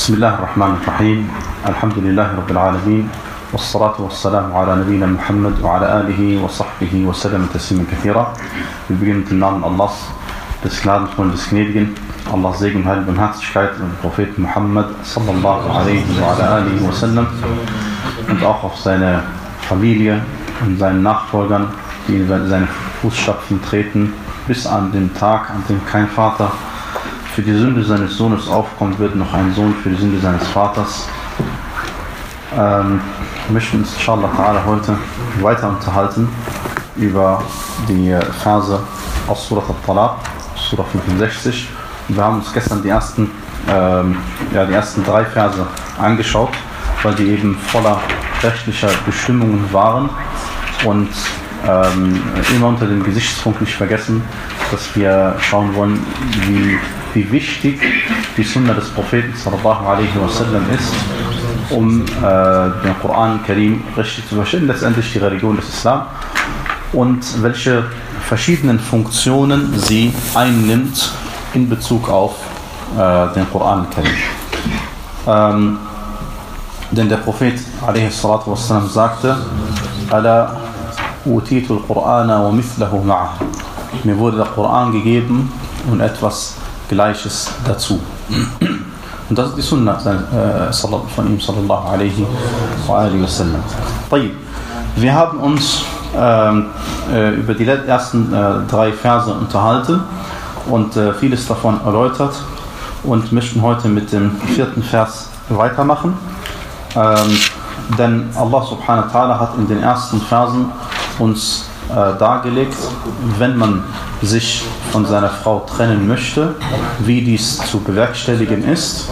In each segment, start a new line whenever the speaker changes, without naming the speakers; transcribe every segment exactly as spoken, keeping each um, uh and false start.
بسم الله الرحمن الرحيم الحمد لله رب العالمين والصلاة والسلام على نبينا Muhammad وعلى آله وصحبه وسلم تسليما كثيرا. Wir beginnen mit dem Namen Allahs, des Gnadenvollen, des Gnädigen. Allahs Segen, Heil und Herzlichkeit und Propheten Muhammad sallallahu alaihi wa ala alihi wa sallam und auch auf seine Familie und seinen Nachfolgern, die in seine Fußstapfen treten, bis an den Tag, an dem kein Vater für die Sünde seines Sohnes aufkommen wird, noch ein Sohn für die Sünde seines Vaters. Ähm, wir möchten uns inshallah ta'ala heute weiter unterhalten über die Verse aus Surah Al-Talaq, Surah fünfundsechzig. Und wir haben uns gestern die ersten, ähm, ja, die ersten drei Verse angeschaut, weil die eben voller rechtlicher Bestimmungen waren und ähm, immer unter dem Gesichtspunkt nicht vergessen, dass wir schauen wollen, wie, wie wichtig die Sunna des Propheten sallallahu alaihi wasallam ist, um äh, den Koran Karim richtig zu verstehen, letztendlich die Religion des Islam, und welche verschiedenen Funktionen sie einnimmt in Bezug auf äh, den Koran Karim. Ähm, denn der Prophet alaihi salatu wassalam sagte: Ala utitu al-Qur'ana wa mithlahu ma'ah. Mir wurde der Koran gegeben und etwas Gleiches dazu. Und das ist die Sunna äh, von ihm sallallahu alaihi wa alihi wasallam. Wir haben uns ähm, äh, über die ersten äh, drei Verse unterhalten und äh, vieles davon erläutert und möchten heute mit dem vierten Vers weitermachen. Ähm, denn Allah subhanahu wa ta'ala hat in den ersten Versen uns äh, dargelegt, wenn man sich von seiner Frau trennen möchte, wie dies zu bewerkstelligen ist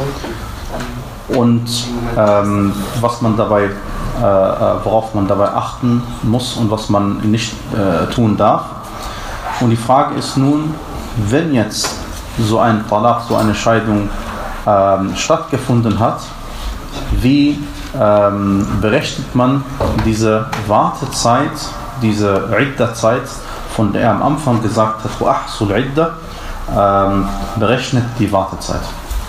und ähm, was man dabei, äh, worauf man dabei achten muss und was man nicht äh, tun darf. Und die Frage ist nun, wenn jetzt so ein Talaq, so eine Scheidung ähm, stattgefunden hat, wie ähm, berechnet man diese Wartezeit, diese Idda-Zeit, von der er am Anfang gesagt hat, وَأَحْصُ الْعِدَّةِ, ähm, berechnet die Wartezeit.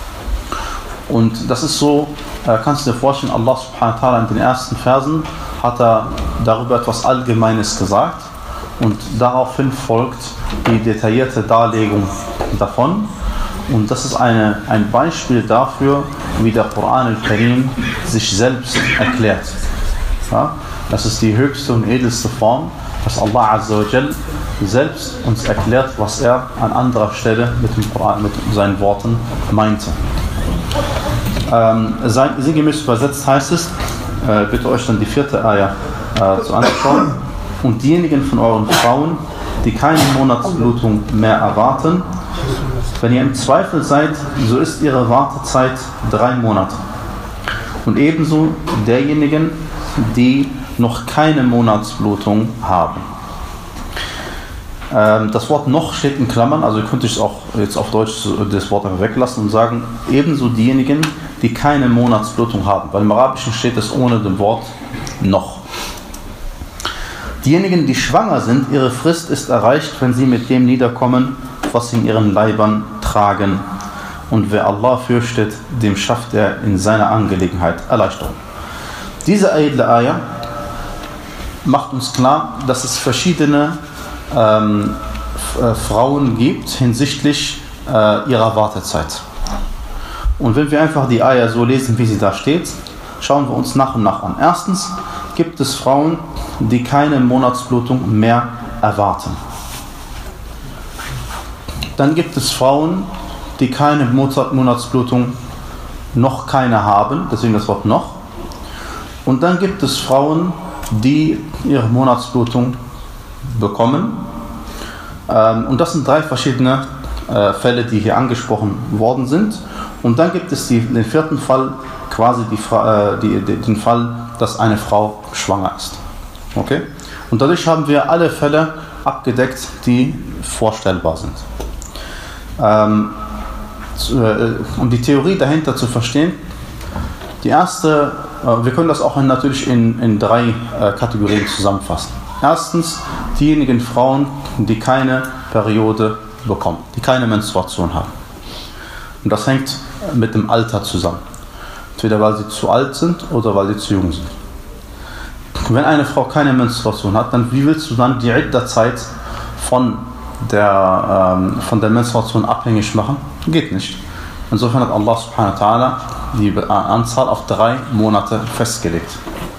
Und das ist so, äh, kannst du dir vorstellen, Allah subhanahu wa ta'ala in den ersten Versen hat er darüber etwas Allgemeines gesagt und daraufhin folgt die detaillierte Darlegung davon. Und das ist eine, ein Beispiel dafür, wie der Koran al-Karim sich selbst erklärt. Ja? Das ist die höchste und edelste Form, dass Allah Azza wa Jal selbst uns erklärt, was er an anderer Stelle mit dem Koran, mit seinen Worten meinte. Ähm, sinngemäß übersetzt heißt es, äh, bitte euch dann die vierte Ayah äh, zu anschauen: Und diejenigen von euren Frauen, die keine Monatsblutung mehr erwarten, wenn ihr im Zweifel seid, so ist ihre Wartezeit drei Monate. Und ebenso derjenigen, die noch keine Monatsblutung haben. Ähm, das Wort noch steht in Klammern, also könnte ich es auch jetzt auf Deutsch das Wort einfach weglassen und sagen, ebenso diejenigen, die keine Monatsblutung haben, weil im Arabischen steht es ohne dem Wort noch. Diejenigen, die schwanger sind, ihre Frist ist erreicht, wenn sie mit dem niederkommen, was sie in ihren Leibern tragen. Und wer Allah fürchtet, dem schafft er in seiner Angelegenheit Erleichterung. Diese edle Ayah macht uns klar, dass es verschiedene ähm, äh, Frauen gibt hinsichtlich äh, ihrer Wartezeit. Und wenn wir einfach die Ayah so lesen, wie sie da steht, schauen wir uns nach und nach an. Erstens gibt es Frauen, die keine Monatsblutung mehr erwarten. Dann gibt es Frauen, die keine Monatsblutung noch keine haben, deswegen das Wort noch. Und dann gibt es Frauen, die ihre Monatsblutung bekommen. Ähm, und das sind drei verschiedene äh, Fälle, die hier angesprochen worden sind. Und dann gibt es die, den vierten Fall, quasi die, äh, die, die, den Fall, dass eine Frau schwanger ist. Okay? Und dadurch haben wir alle Fälle abgedeckt, die vorstellbar sind. Ähm, zu, äh, um die Theorie dahinter zu verstehen, die erste, äh, wir können das auch in, natürlich in, in drei äh, Kategorien zusammenfassen. Erstens diejenigen Frauen, die keine Periode bekommen, die keine Menstruation haben. Und das hängt mit dem Alter zusammen. Entweder weil sie zu alt sind oder weil sie zu jung sind. Wenn eine Frau keine Menstruation hat, dann wie willst du dann die Idda-Zeit von der, ähm, von der Menstruation abhängig machen? Geht nicht. Insofern hat Allah subhanahu wa ta'ala die Anzahl auf drei Monate festgelegt.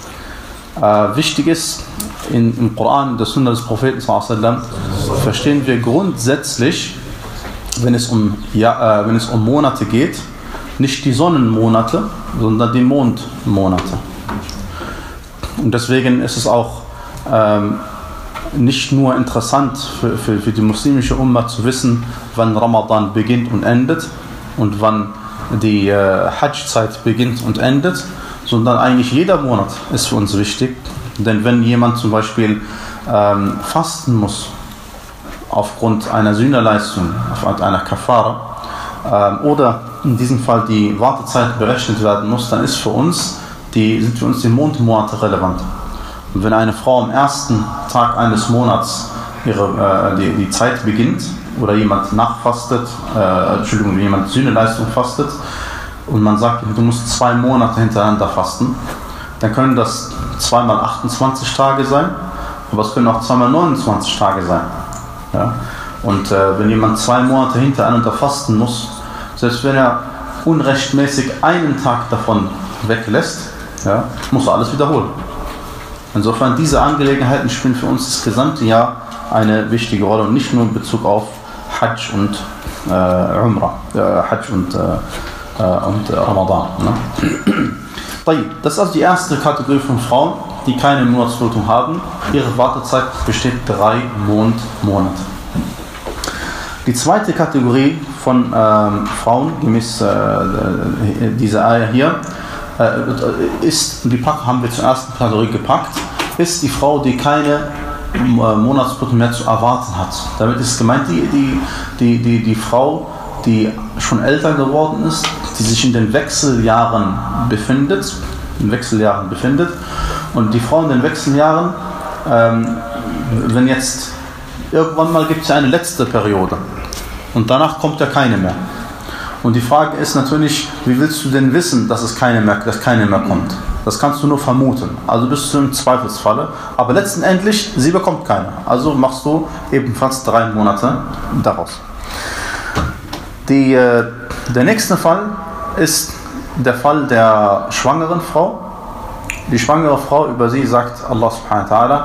Äh, wichtig ist, in, im Koran, in der Sunna des Propheten sallallahu alaihi wasallam, verstehen wir grundsätzlich, wenn es um, ja, äh, wenn es um Monate geht, nicht die Sonnenmonate, sondern die Mondmonate. Und deswegen ist es auch ähm, nicht nur interessant für, für, für die muslimische Umma zu wissen, wann Ramadan beginnt und endet und wann die äh, Hajj-Zeit beginnt und endet, sondern eigentlich jeder Monat ist für uns wichtig. Denn wenn jemand zum Beispiel ähm, fasten muss, aufgrund einer Sühnerleistung, aufgrund einer Kafara, ähm, oder in diesem Fall die Wartezeit berechnet werden muss, dann ist für uns die, sind für uns die Mondmonate relevant. Und wenn eine Frau am ersten Tag eines Monats ihre, äh, die, die Zeit beginnt, oder jemand nachfastet, äh, Entschuldigung, wenn jemand Sühneleistung fastet, und man sagt, du musst zwei Monate hintereinander fasten, dann können das zweimal achtundzwanzig Tage sein, aber es können auch zweimal neunundzwanzig Tage sein. Ja? Und äh, wenn jemand zwei Monate hintereinander fasten muss, selbst wenn er unrechtmäßig einen Tag davon weglässt, ja, muss er alles wiederholen. Insofern, diese Angelegenheiten spielen für uns das gesamte Jahr eine wichtige Rolle und nicht nur in Bezug auf Hajj und äh, Umrah, äh, Hajj und, äh, und äh, Ramadan. Ne? Das ist also die erste Kategorie von Frauen, die keine Monatsblutung haben. Ihre Wartezeit besteht drei Mondmonate. Die zweite Kategorie von ähm, Frauen, gemäß äh, dieser Eier hier, äh, ist, die Pack haben wir zur ersten Kategorie gepackt, ist die Frau, die keine äh, Monatsblutung mehr zu erwarten hat. Damit ist gemeint die, die, die, die, die Frau, die schon älter geworden ist, die sich in den Wechseljahren befindet, in Wechseljahren befindet. Und die Frau in den Wechseljahren, ähm, wenn jetzt irgendwann mal gibt es ja eine letzte Periode und danach kommt ja keine mehr. Und die Frage ist natürlich, wie willst du denn wissen, dass es keine mehr, dass keine mehr kommt? Das kannst du nur vermuten. Also bist du im Zweifelsfalle. Aber letztendlich, sie bekommt keine. Also machst du ebenfalls drei Monate daraus. Die, äh, der nächste Fall ist der Fall der schwangeren Frau. Die schwangere Frau, über sie sagt Allah subhanahu wa ta'ala,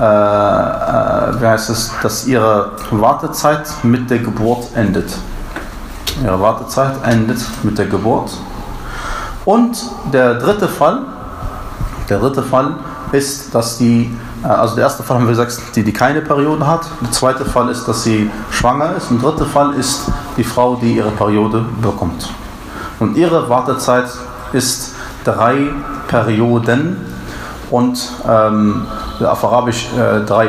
äh, äh, wie heißt es, dass ihre Wartezeit mit der Geburt endet. Ihre Wartezeit endet mit der Geburt. Und der dritte Fall, der dritte Fall ist, dass die, also der erste Fall haben wir gesagt, die, die keine Periode hat. Der zweite Fall ist, dass sie schwanger ist. Und der dritte Fall ist die Frau, die ihre Periode bekommt. Und ihre Wartezeit ist drei Perioden und ähm, auf Arabisch äh, drei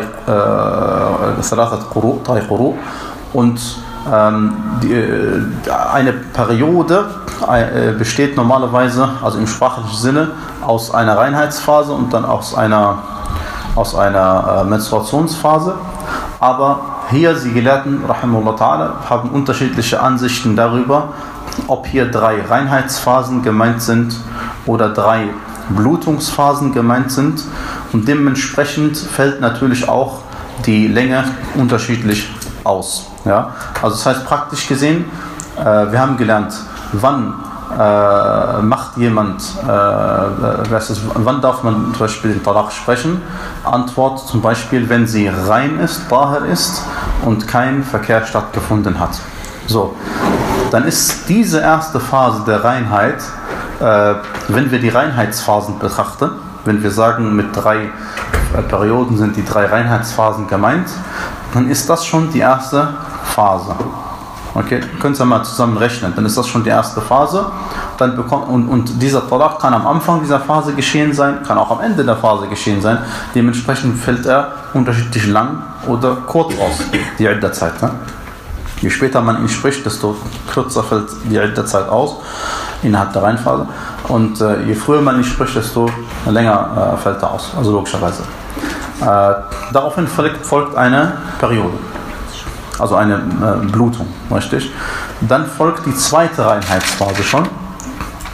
äh, drei Quru. Und ähm, die, eine Periode äh, besteht normalerweise, also im sprachlichen Sinne, aus einer Reinheitsphase und dann aus einer, aus einer äh, Menstruationsphase. Aber hier, die Gelehrten, rahimahullah ta'ala, haben unterschiedliche Ansichten darüber, ob hier drei Reinheitsphasen gemeint sind oder drei Blutungsphasen gemeint sind. Und dementsprechend fällt natürlich auch die Länge unterschiedlich aus. Ja? Also das heißt praktisch gesehen, äh, wir haben gelernt, wann äh, macht jemand, äh, ist, wann darf man zum Beispiel den Talaq sprechen? Antwort zum Beispiel, wenn sie rein ist, Tahir ist und kein Verkehr stattgefunden hat. So, dann ist diese erste Phase der Reinheit, äh, wenn wir die Reinheitsphasen betrachten, wenn wir sagen, mit drei äh, Perioden sind die drei Reinheitsphasen gemeint, dann ist das schon die erste Phase. Okay, könnt ihr mal zusammen rechnen, dann ist das schon die erste Phase. Dann bekommt, und, und dieser Talaq kann am Anfang dieser Phase geschehen sein, kann auch am Ende der Phase geschehen sein. Dementsprechend fällt er unterschiedlich lang oder kurz aus, die Idda-Zeit. Ne? Je später man ihn spricht, desto kürzer fällt die Idda-Zeit aus, innerhalb der Reinphase. Und äh, je früher man ihn spricht, desto länger äh, fällt er aus, also logischerweise. Äh, daraufhin folgt, folgt eine Periode, also eine äh, Blutung, richtig? Dann folgt die zweite Reinheitsphase schon.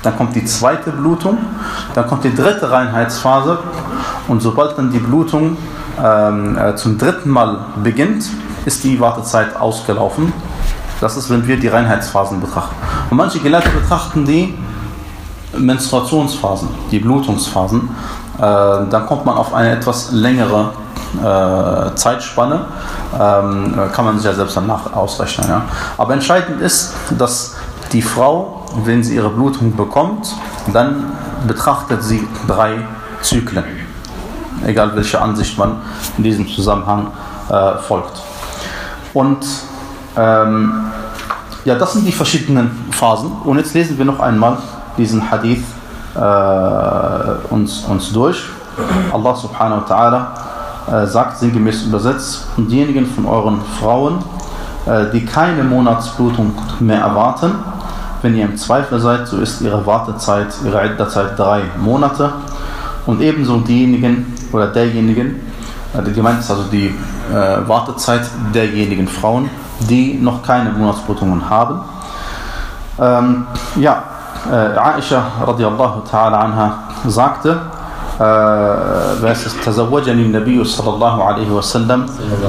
dann kommt die zweite Blutung, dann kommt die dritte Reinheitsphase und sobald dann die Blutung ähm, äh, zum dritten Mal beginnt, ist die Wartezeit ausgelaufen. Das ist, wenn wir die Reinheitsphasen betrachten. Und manche Gelehrte betrachten die Menstruationsphasen, die Blutungsphasen. Äh, dann kommt man auf eine etwas längere äh, Zeitspanne. Ähm, kann man sich ja selbst danach ausrechnen. Ja? Aber entscheidend ist, dass die Frau, wenn sie ihre Blutung bekommt, dann betrachtet sie drei Zyklen. Egal welche Ansicht man in diesem Zusammenhang äh, folgt. Und ähm, ja, das sind die verschiedenen Phasen. Und jetzt lesen wir noch einmal diesen Hadith äh, uns, uns durch. Allah subhanahu wa ta'ala äh, sagt sinngemäß übersetzt, und diejenigen von euren Frauen, äh, die keine Monatsblutung mehr erwarten, wenn ihr im Zweifel seid, so ist ihre Wartezeit, ihre Iddazeit drei Monate. Und ebenso diejenigen oder derjenigen, äh, gemeint ist also die äh, Wartezeit derjenigen Frauen, die noch keine Monatsblutungen haben. Ähm, ja, äh, Aisha radiallahu ta'ala anha sagte, wer ist es? تزوجني النبي صلى الله عليه وسلم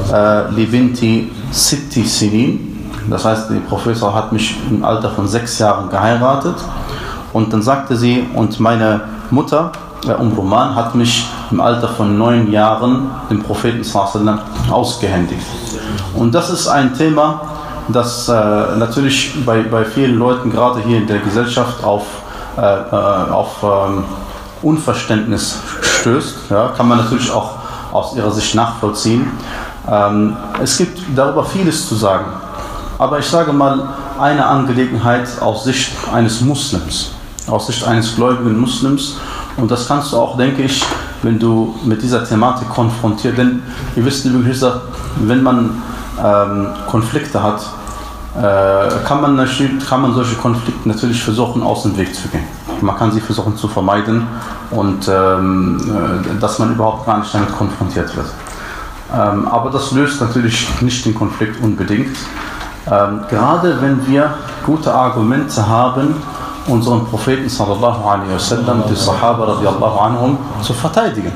لبنتي ست سنين. Das heißt, der Prophet hat mich im Alter von sechs Jahren geheiratet. Und dann sagte sie, und meine Mutter, äh, Umruman, hat mich im Alter von neun Jahren dem Propheten sallallahu alaihi wasallam ausgehändigt. Und das ist ein Thema, das äh, natürlich bei, bei vielen Leuten, gerade hier in der Gesellschaft, auf, äh, auf ähm, Unverständnis stößt. Ja, kann man natürlich auch aus ihrer Sicht nachvollziehen. Ähm, es gibt darüber vieles zu sagen. Aber ich sage mal, eine Angelegenheit aus Sicht eines Muslims, aus Sicht eines gläubigen Muslims. Und das kannst du auch, denke ich, wenn du mit dieser Thematik konfrontiert, denn ihr wisst, liebe Geschwister, wenn man ähm, Konflikte hat, äh, kann, man kann man solche Konflikte natürlich versuchen, aus dem Weg zu gehen. Man kann sie versuchen zu vermeiden und ähm, äh, dass man überhaupt gar nicht damit konfrontiert wird. Ähm, aber das löst natürlich nicht den Konflikt unbedingt. Ähm, gerade wenn wir gute Argumente haben, unseren Propheten sallallahu alaihi wasallam, die Sahaba radiallahu anhum, zu verteidigen.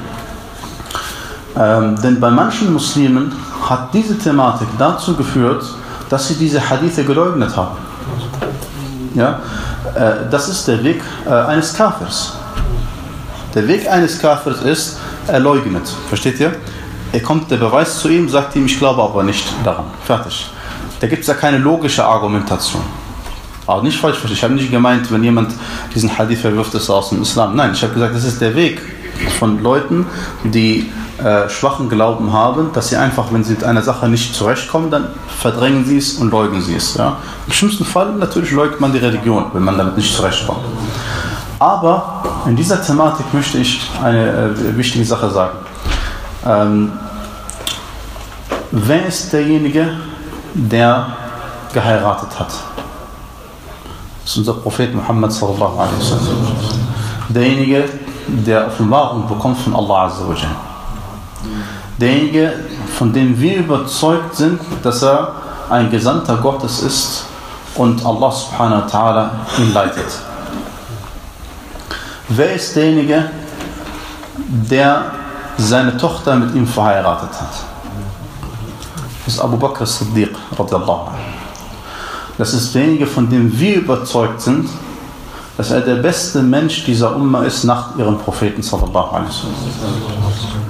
Ähm, denn bei manchen Muslimen hat diese Thematik dazu geführt, dass sie diese Hadithe geleugnet haben. Ja? Äh, das ist der Weg äh, eines Kafirs. Der Weg eines Kafirs ist, er leugnet. Versteht ihr? Er kommt der Beweis zu ihm, sagt ihm, ich glaube aber nicht daran. Fertig. Da gibt es ja keine logische Argumentation. Aber nicht falsch verstehen. Ich habe nicht gemeint, wenn jemand diesen Hadith verwirft, ist er aus dem Islam. Nein, ich habe gesagt, das ist der Weg von Leuten, die äh, schwachen Glauben haben, dass sie einfach, wenn sie mit einer Sache nicht zurechtkommen, dann verdrängen sie es und leugnen sie es. Ja? Im schlimmsten Fall natürlich leugnet man die Religion, wenn man damit nicht zurechtkommt. Aber in dieser Thematik möchte ich eine äh, wichtige Sache sagen. Ähm, wer ist derjenige, der geheiratet hat? Das ist unser Prophet Muhammad sallallahu alaihi wasallam. Derjenige, der Offenbarung bekommt von Allah azza wa jalla. Derjenige, von dem wir überzeugt sind, dass er ein Gesandter Gottes ist und Allah subhanahu wa ta'ala ihn leitet. Wer ist derjenige, der seine Tochter mit ihm verheiratet hat? Das ist Abu Bakr as-Siddiq radiallahu anhu. Das ist derjenige, von dem wir überzeugt sind, dass er der beste Mensch dieser Umma ist nach ihrem Propheten sallallahu alaihi wasallam.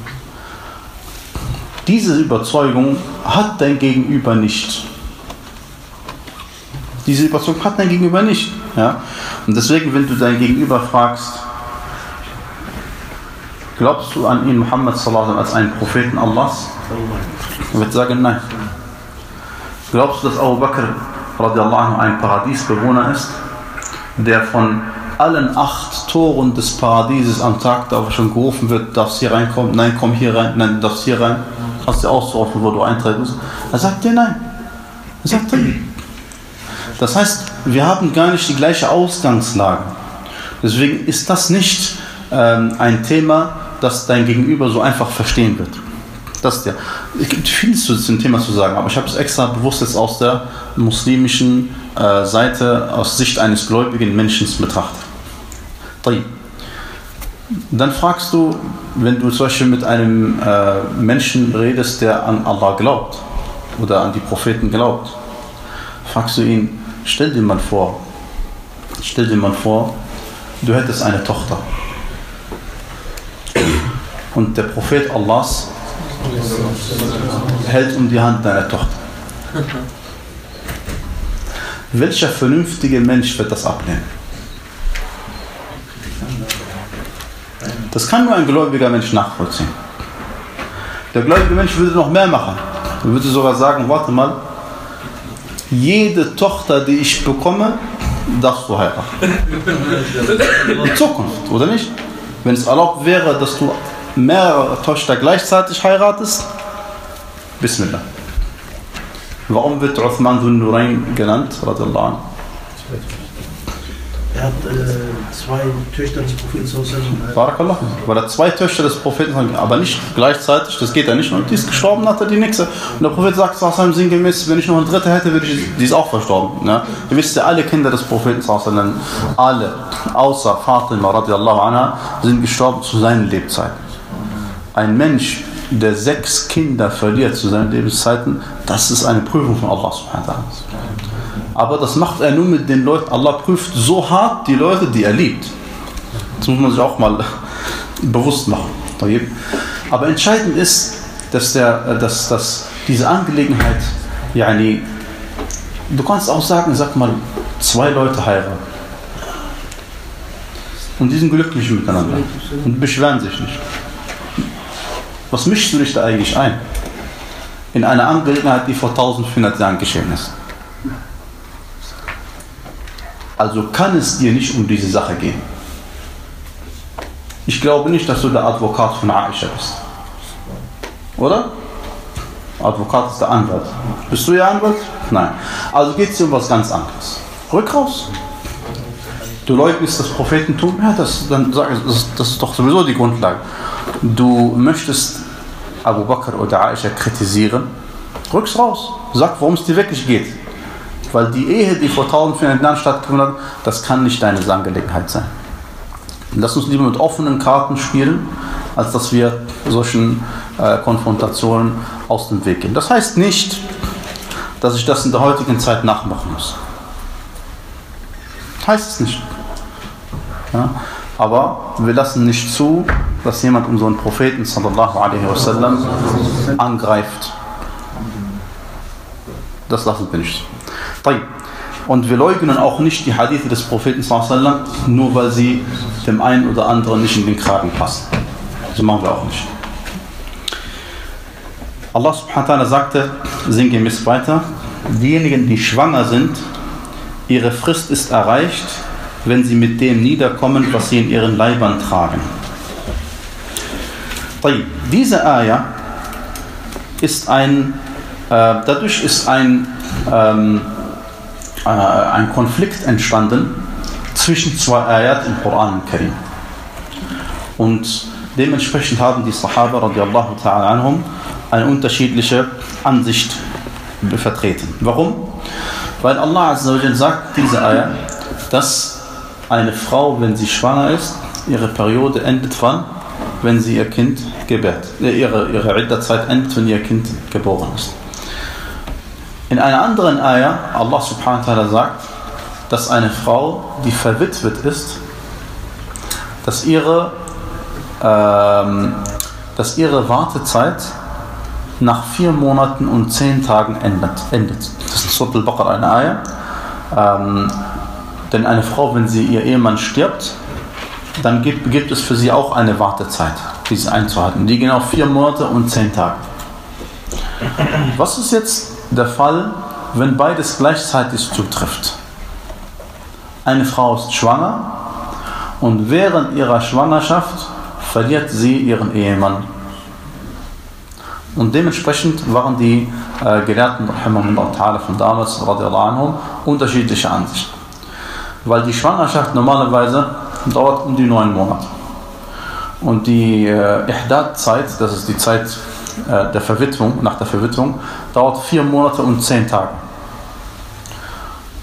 Diese Überzeugung hat dein Gegenüber nicht. Diese Überzeugung hat dein Gegenüber nicht. Ja? Und deswegen, wenn du dein Gegenüber fragst, glaubst du an ihn, Muhammad sallallahu alaihi wasallam, als einen Propheten Allahs? Er wird sagen, nein. Glaubst du, dass Abu Bakr radiallahu anhu ein Paradiesbewohner ist, der von allen acht Toren des Paradieses am Tag, da wo schon gerufen wird, darfst hier reinkommen, nein, komm hier rein, nein, du darfst hier rein, hast du auszurufen, wo du eintreten musst? Er sagt dir nein. Er sagt dir. Das heißt, wir haben gar nicht die gleiche Ausgangslage. Deswegen ist das nicht ähm, ein Thema, das dein Gegenüber so einfach verstehen wird. Das ja. Es gibt vieles zu diesem Thema zu sagen, aber ich habe es extra bewusst jetzt aus der muslimischen äh, Seite, aus Sicht eines gläubigen Menschen betrachtet. Dann fragst du, wenn du zum Beispiel mit einem äh, Menschen redest, der an Allah glaubt oder an die Propheten glaubt, fragst du ihn, stell dir mal vor, stell dir mal vor, du hättest eine Tochter und der Prophet Allahs hält um die Hand deiner Tochter. Welcher vernünftige Mensch wird das ablehnen? Das kann nur ein gläubiger Mensch nachvollziehen. Der gläubige Mensch würde noch mehr machen. Er würde sogar sagen, warte mal, jede Tochter, die ich bekomme, darfst du heiraten. In Zukunft, oder nicht? Wenn es erlaubt wäre, dass du mehrere Töchter gleichzeitig heiratest, Bismillah. Warum wird Uthman bin Nurayn genannt?
Er hat äh, zwei Töchter des Propheten,
Barakallah, weil er zwei Töchter des Propheten, aber nicht gleichzeitig, das geht ja nicht. Und die ist gestorben, hat er die nächste. Und der Prophet sagt sinngemäß, wenn ich noch eine dritte hätte, würde ich, die ist auch verstorben. Ne? Ihr wisst ja, alle Kinder des Propheten, alle, außer Fatima radiallahu anha, sind gestorben zu seinen Lebzeiten. Ein Mensch, der sechs Kinder verliert zu seinen Lebenszeiten, das ist eine Prüfung von Allah subhanahu wa ta'ala. Aber das macht er nur mit den Leuten. Allah prüft so hart die Leute, die er liebt. Das muss man sich auch mal bewusst machen. Aber entscheidend ist, dass, der, dass, dass diese Angelegenheit, yani, du kannst auch sagen, sag mal, zwei Leute heiraten. Und die sind glücklich miteinander und beschweren sich nicht. Was mischst du dich da eigentlich ein? In einer Angelegenheit, die vor eintausendvierhundert Jahren geschehen ist. Also kann es dir nicht um diese Sache gehen. Ich glaube nicht, dass du der Advokat von Aisha bist. Oder? Advokat ist der Anwalt. Bist du ihr Anwalt? Nein. Also geht es dir um was ganz anderes. Rück raus. Du leugnest das Prophetentum? Ja, das, dann sag, das, das ist doch sowieso die Grundlage. Du möchtest Abu Bakr oder Aisha kritisieren? Rück's raus. Sag, worum es dir wirklich geht. Weil die Ehe, die vor eintausendvierhundert Jahren stattgefunden hat, das kann nicht deine Angelegenheit sein. Lass uns lieber mit offenen Karten spielen, als dass wir solchen äh, Konfrontationen aus dem Weg gehen. Das heißt nicht, dass ich das in der heutigen Zeit nachmachen muss. Heißt es nicht. Ja? Aber wir lassen nicht zu, dass jemand unseren Propheten sallallahu alaihi wasallam angreift. Das lassen wir nicht. Und wir leugnen auch nicht die Hadithe des Propheten sallallahu alaihi wasallam, nur weil sie dem einen oder anderen nicht in den Kragen passen. So machen wir auch nicht. Allah subhanahu wa ta'ala sagte sinngemäß weiter, diejenigen, die schwanger sind, ihre Frist ist erreicht, wenn sie mit dem niederkommen, was sie in ihren Leibern tragen. Diese Ayah ist ein, äh, dadurch ist ein, ähm, äh, ein Konflikt entstanden zwischen zwei Ayat im Koran Karim. Und dementsprechend haben die Sahaba radiallahu ta'ala anhum eine unterschiedliche Ansicht vertreten. Warum? Weil Allah azza wa jalla sagt, diese Ayah, dass eine Frau, wenn sie schwanger ist, ihre Periode endet wann? Wenn sie ihr Kind gebärt. Ihre, ihre Idda-Zeit endet, wenn ihr Kind geboren ist. In einer anderen Ayah, Allah subhanahu wa ta'ala sagt, dass eine Frau, die verwitwet ist, dass ihre, ähm, dass ihre Wartezeit nach vier Monaten und zehn Tagen endet. endet. Das ist Surah Al-Baqarah, eine Ayah. Ähm, denn eine Frau, wenn sie ihr Ehemann stirbt, dann gibt, gibt es für sie auch eine Wartezeit, diese einzuhalten. Die gehen auf vier Monate und zehn Tage. Was ist jetzt der Fall, wenn beides gleichzeitig zutrifft? Eine Frau ist schwanger und während ihrer Schwangerschaft verliert sie ihren Ehemann. Und dementsprechend waren die äh, Gelehrten von damals anhum, unterschiedliche Ansichten. Weil die Schwangerschaft normalerweise dauert um die neun Monate. Und die äh, Ihdad-Zeit, das ist die Zeit äh, der Verwitwung, nach der Verwitwung, dauert vier Monate und zehn Tage.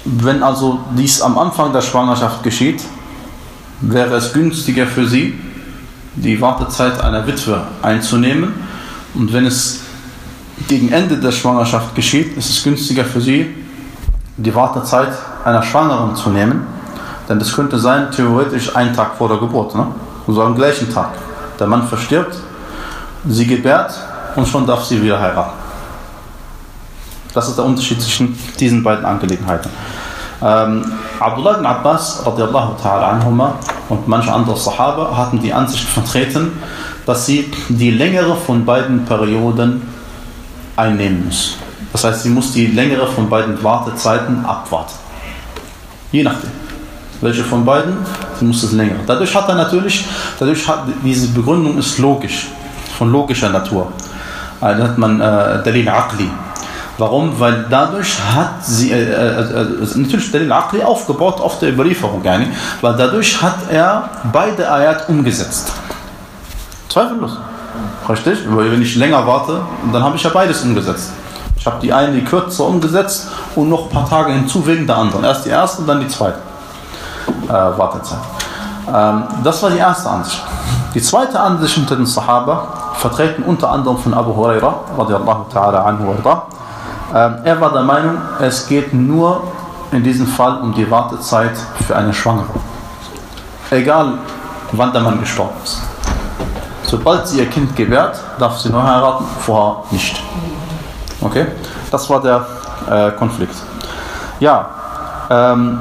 wenn also dies am Anfang der Schwangerschaft geschieht, wäre es günstiger für sie, die Wartezeit einer Witwe einzunehmen. Und wenn es gegen Ende der Schwangerschaft geschieht, ist es günstiger für sie, die Wartezeit einer Schwangeren zu nehmen. Denn das könnte sein, theoretisch einen Tag vor der Geburt, ne? Also am gleichen Tag. Der Mann verstirbt, sie gebärt und schon darf sie wieder heiraten. Das ist der Unterschied zwischen diesen beiden Angelegenheiten. Ähm, Abdullah ibn Abbas radiallahu ta'ala anhuma und manche andere Sahaba hatten die Ansicht vertreten, dass sie die längere von beiden Perioden einnehmen muss. Das heißt, sie muss die längere von beiden Wartezeiten abwarten. Je nachdem. Welche von beiden? Sie muss das längere. Dadurch hat er natürlich, dadurch hat, diese Begründung ist logisch, von logischer Natur. Da hat man äh, Dalil Aqli. Warum? Weil dadurch hat sie, äh, äh, natürlich Dalil Aqli aufgebaut auf der Überlieferung, yani, weil dadurch hat er beide Ayat umgesetzt. Zweifellos. Richtig? Weil wenn ich länger warte, dann habe ich ja beides umgesetzt. Ich habe die eine, die kürzer umgesetzt und noch ein paar Tage hinzu wegen der anderen. Erst die erste und dann die zweite äh, Wartezeit. Ähm, das war die erste Ansicht. Die zweite Ansicht unter den Sahaba, vertreten unter anderem von Abu Huraira, radiallahu ta'ala anhu warda. Ähm, er war der Meinung, es geht nur in diesem Fall um die Wartezeit für eine Schwangere. Egal, wann der Mann gestorben ist. Sobald sie ihr Kind gebärt, darf sie neu heiraten, vorher nicht. Okay? Das war der äh, Konflikt. Ja, ähm,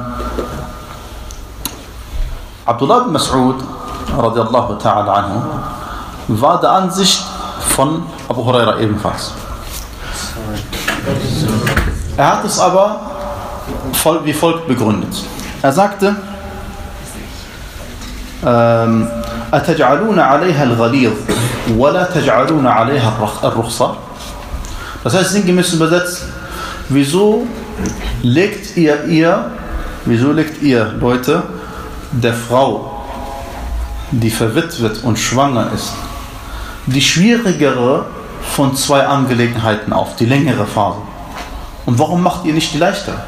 Abdullah ibn Mas'ud radiallahu ta'ala anhu war der Ansicht von Abu Huraira ebenfalls. Er hat es aber voll, wie folgt begründet. Er sagte, ähm, أتجعلون عليها الغليظ ولا تجعلون عليها الرخصة. Das heißt sinngemäß übersetzt, wieso legt ihr ihr, wieso legt ihr Leute der Frau, die verwitwet und schwanger ist, die schwierigere von zwei Angelegenheiten auf, die längere Phase? Und warum macht ihr nicht die leichtere?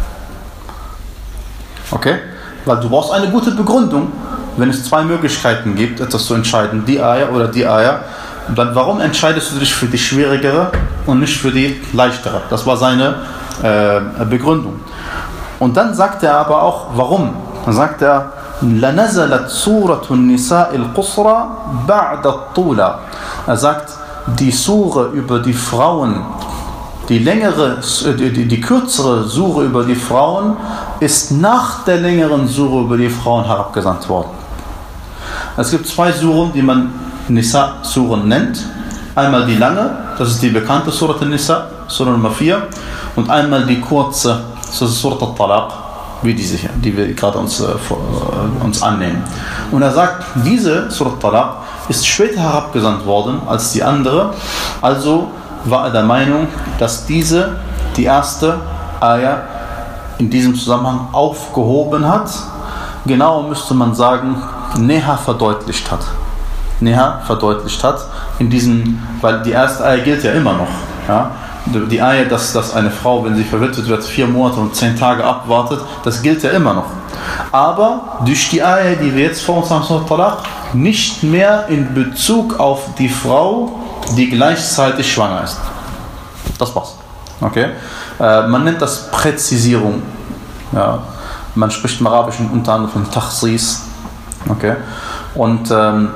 Okay? Weil du brauchst eine gute Begründung. Wenn es zwei Möglichkeiten gibt, etwas zu entscheiden, die Eier oder die Eier, dann warum entscheidest du dich für die schwierigere und nicht für die leichtere? Das war seine äh, Begründung. Und dann sagt er aber auch, warum? Dann sagt er, لَنَزَلَتْ سُورَةُ النِّسَاءِ الْقُصْرَى بَعْدَ الطُّولَى. Er sagt, die Sure über die Frauen, die längere, die, die, die kürzere Sure über die Frauen ist nach der längeren Sure über die Frauen herabgesandt worden. Es gibt zwei Suren, die man Nisa-Suren nennt. Einmal die lange, das ist die bekannte Surat al-Nisa, Surah Nummer vier, und einmal die kurze, das ist Surat al-Talaq, wie diese hier, die wir gerade uns, äh, uns annehmen. Und er sagt, diese Surat al-Talaq ist später herabgesandt worden als die andere, also war er der Meinung, dass diese die erste Ayah in diesem Zusammenhang aufgehoben hat. Genauer müsste man sagen, näher verdeutlicht hat. Näher verdeutlicht hat, in diesem, weil die erste Ayah gilt ja immer noch. Ja? Die Ayah, dass, dass eine Frau, wenn sie verwitwet wird, vier Monate und zehn Tage abwartet, das gilt ja immer noch. Aber durch die Ayah, die wir jetzt vor uns haben, nicht mehr in Bezug auf die Frau, die gleichzeitig schwanger ist. Das war's. Okay? Äh, man nennt das Präzisierung. Ja. Man spricht im Arabischen unter anderem von Takhsis. Okay? Und ähm,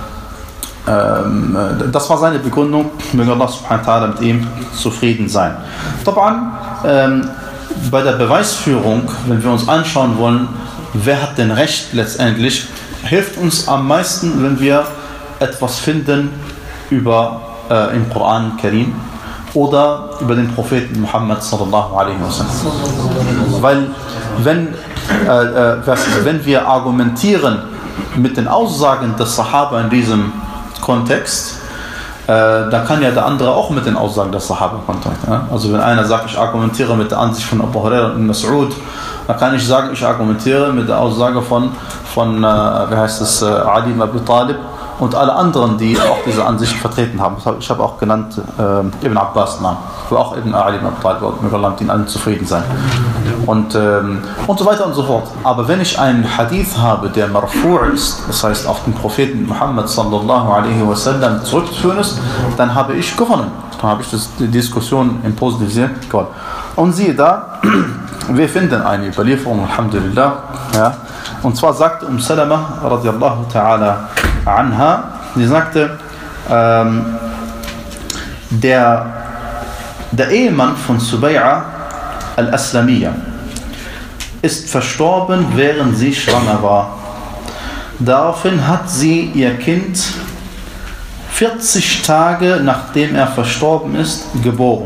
ähm, das war seine Begründung. Möge Allah subhanahu wa ta'ala mit ihm zufrieden sein. Taban, ähm, bei der Beweisführung, wenn wir uns anschauen wollen, wer hat denn Recht letztendlich, hilft uns am meisten, wenn wir etwas finden über äh, im Koran Karim oder über den Propheten Muhammad sallallahu alaihi wasallam. Weil wenn, äh, äh, wenn wir argumentieren mit den Aussagen des Sahaba in diesem Kontext, äh, da kann ja der andere auch mit den Aussagen des Sahaba kontaktieren. Ja? Also wenn einer sagt, ich argumentiere mit der Ansicht von Abu Huraira und Mas'ud, dann kann ich sagen, ich argumentiere mit der Aussage von, von äh, wie heißt es, äh, Ali ibn Abi Talib und alle anderen, die auch diese Ansicht vertreten haben. Ich habe auch genannt äh, Ibn Abbas, wo auch Ibn Ali ibn Abi Talib, mit Allah, die allen zufrieden sein. Und, ähm, und so weiter und so fort. Aber wenn ich einen Hadith habe, der marfu' ist, das heißt auf den Propheten Muhammad sallallahu alaihi wasallam zurückzuführen ist, dann habe ich gewonnen. Dann habe ich das, die Diskussion im positiven Sinne gewonnen. Und siehe da, wir finden eine Überlieferung, Alhamdulillah, ja, und zwar sagte Um Salama radiallahu ta'ala anha, sie sagte, ähm, der, der Ehemann von Subai'a al-Aslamiyya ist verstorben, während sie schwanger war. Daraufhin hat sie ihr Kind vierzig Tage nachdem er verstorben ist, geboren.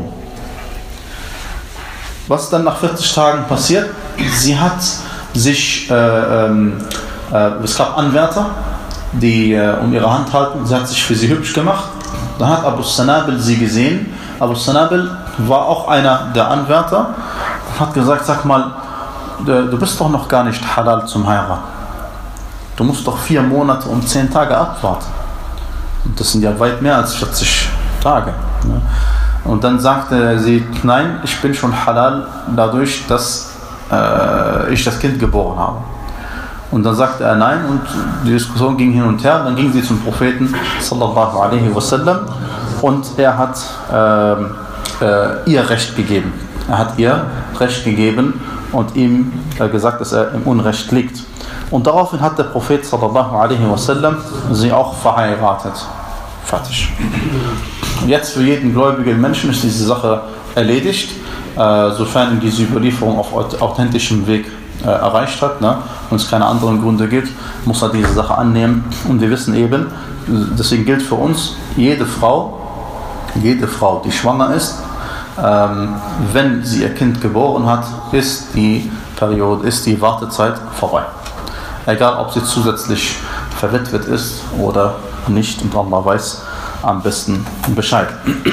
Was dann nach vierzig Tagen passiert? Sie hat sich, äh, äh, es gab Anwärter, die äh, um ihre Hand halten, sie hat sich für sie hübsch gemacht. Dann hat Abu Sanabil sie gesehen. Abu Sanabil war auch einer der Anwärter und hat gesagt, sag mal, du bist doch noch gar nicht halal zum Heiraten. Du musst doch vier Monate und zehn Tage abwarten. Und das sind ja weit mehr als vierzig Tage. Und dann sagte sie, nein, ich bin schon halal dadurch, dass äh, ich das Kind geboren habe. Und dann sagte er nein und die Diskussion ging hin und her. Dann ging sie zum Propheten sallallahu alaihi wasallam und er hat äh, äh, ihr Recht gegeben. Er hat ihr Recht gegeben und ihm äh, gesagt, dass er im Unrecht liegt. Und daraufhin hat der Prophet sallallahu alaihi wasallam sie auch verheiratet. Fertig. Und jetzt für jeden gläubigen Menschen ist diese Sache erledigt, äh, sofern diese Überlieferung auf authentischem Weg äh, erreicht hat, ne, und es keine anderen Gründe gibt, muss er diese Sache annehmen. Und wir wissen eben, deswegen gilt für uns, jede Frau, jede Frau, die schwanger ist, ähm, wenn sie ihr Kind geboren hat, ist die Periode, ist die Wartezeit vorbei. Egal, ob sie zusätzlich verwitwet ist oder nicht, und Allah weiß am besten Bescheid.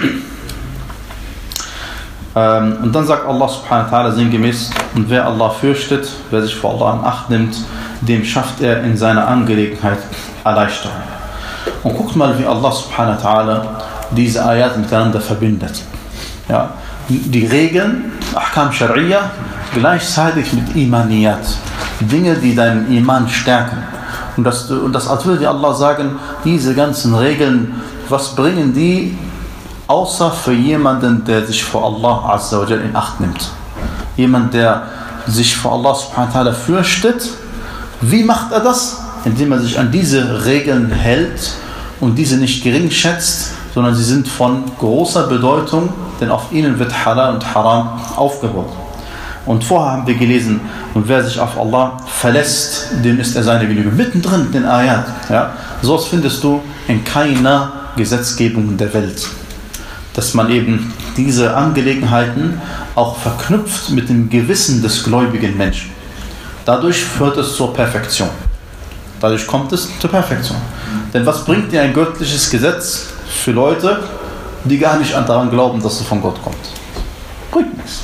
ähm, und dann sagt Allah subhanahu wa ta'ala sinngemäß, und wer Allah fürchtet, wer sich vor Allah in Acht nimmt, dem schafft er in seiner Angelegenheit Erleichterung. Und guckt mal, wie Allah subhanahu wa ta'ala diese Ayat miteinander verbindet. Ja, die Regeln, Ahkam Shar'iyya, gleichzeitig mit Imaniyat. Dinge, die deinen Iman stärken. Und das, und das als würde dir Allah sagen, diese ganzen Regeln, was bringen die, außer für jemanden, der sich vor Allah Azza wa Jal in Acht nimmt. Jemand, der sich vor Allah subhanahu wa ta'ala fürchtet. Wie macht er das? Indem er sich an diese Regeln hält und diese nicht gering schätzt, sondern sie sind von großer Bedeutung, denn auf ihnen wird Halal und Haram aufgebaut. Und vorher haben wir gelesen, und wer sich auf Allah verlässt, dem ist er seine Genüge. Mittendrin in den Ayat. Ja? So was findest du in keiner Gesetzgebung der Welt. Dass man eben diese Angelegenheiten auch verknüpft mit dem Gewissen des gläubigen Menschen. Dadurch führt es zur Perfektion. Dadurch kommt es zur Perfektion. Denn was bringt dir ein göttliches Gesetz für Leute, die gar nicht daran glauben, dass es von Gott kommt? Bringt nichts.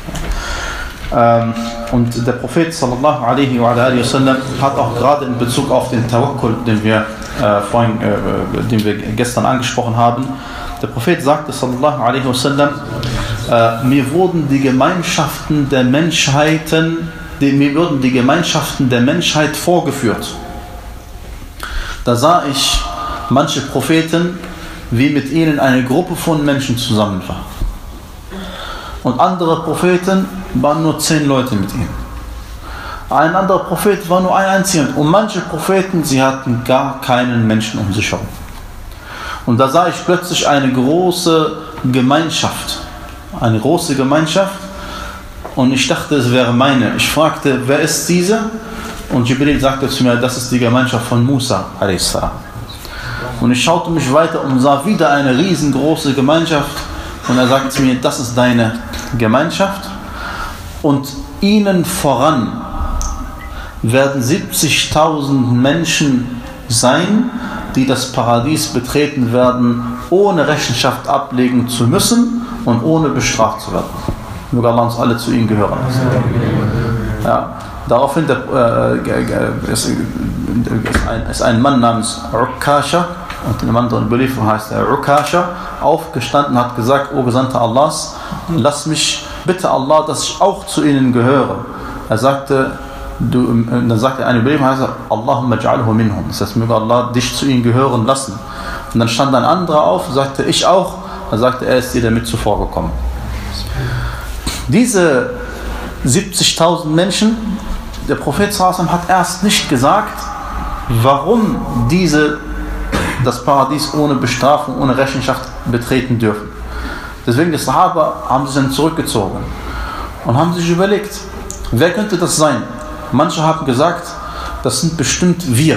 Ähm, und der Prophet sallallahu alaihi wa alihi wasallam hat auch gerade in Bezug auf den Tawakkul, den wir, äh, vorhin, äh, den wir gestern angesprochen haben, der Prophet sagte sallallahu alaihi wasallam, äh, mir wurden die Gemeinschaften der Menschheiten, die, mir wurden die Gemeinschaften der Menschheit vorgeführt. Da sah ich manche Propheten, wie mit ihnen eine Gruppe von Menschen zusammen war. Und andere Propheten waren nur zehn Leute mit ihnen. Ein anderer Prophet war nur ein einziger. Und manche Propheten, sie hatten gar keinen Menschen um sich herum. Und da sah ich plötzlich eine große Gemeinschaft. Eine große Gemeinschaft. Und ich dachte, es wäre meine. Ich fragte, wer ist diese? Und Jibril sagte zu mir, das ist die Gemeinschaft von Musa a.s. Und ich schaute mich weiter und sah wieder eine riesengroße Gemeinschaft. Und er sagte zu mir, das ist deine Gemeinschaft. Und ihnen voran werden siebzigtausend Menschen sein, die das Paradies betreten werden, ohne Rechenschaft ablegen zu müssen und ohne bestraft zu werden. Möge Allah uns alle zu ihnen gehören lassen. Ja. Daraufhin der, äh, ist, ist, ein, ist ein Mann namens Ukasha, und in einem anderen Überlieferung heißt er Ukasha, aufgestanden und hat gesagt: O Gesandter Allahs, lass mich bitte Allah, dass ich auch zu ihnen gehöre. Er sagte, du, dann sagte eine Überlieferung, heißt er, Allahumma ja'alhu minhum. Das heißt, möge Allah dich zu ihnen gehören lassen. Und dann stand ein anderer auf und sagte, ich auch. Er sagte, er ist dir damit zuvor gekommen. Diese siebzigtausend Menschen, der Prophet sallallahu alaihi wasallam hat erst nicht gesagt, warum diese das Paradies ohne Bestrafung, ohne Rechenschaft betreten dürfen. Deswegen die Sahaba haben sich dann zurückgezogen und haben sich überlegt, wer könnte das sein? Manche haben gesagt, das sind bestimmt wir.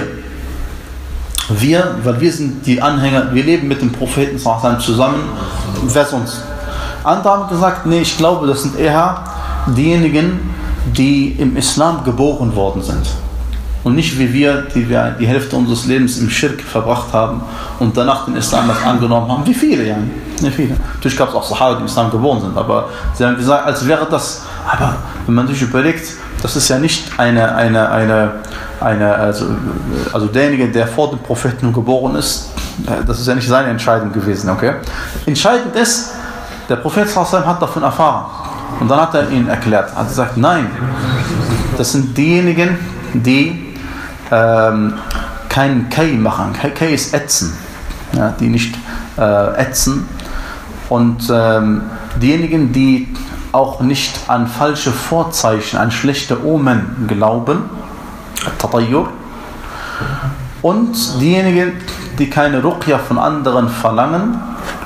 Wir, weil wir sind die Anhänger, wir leben mit dem Propheten sallallahu alaihi wasallam zusammen, wer sonst? Andere haben gesagt, nee, ich glaube, das sind eher diejenigen, die im Islam geboren worden sind. Und nicht wie wir, die wir die Hälfte unseres Lebens im Schirk verbracht haben und danach den Islam angenommen haben. Wie viele, ja? Nicht viele. Natürlich gab es auch Sahaba, die im Islam geboren sind, aber sie haben gesagt, als wäre das, aber wenn man sich überlegt, das ist ja nicht eine, eine, eine, eine also, also derjenige, der vor dem Propheten geboren ist, das ist ja nicht seine Entscheidung gewesen, okay? Entscheidend ist, der Prophet sallallahu alaihi wasallam hat davon erfahren. Und dann hat er ihnen erklärt, hat gesagt, nein, das sind diejenigen, die ähm, keinen Kay machen. Kay ist ätzen, ja, die nicht äh, ätzen. Und ähm, diejenigen, die auch nicht an falsche Vorzeichen, an schlechte Omen glauben, Tatayyur. Und diejenigen, die keine Ruqya von anderen verlangen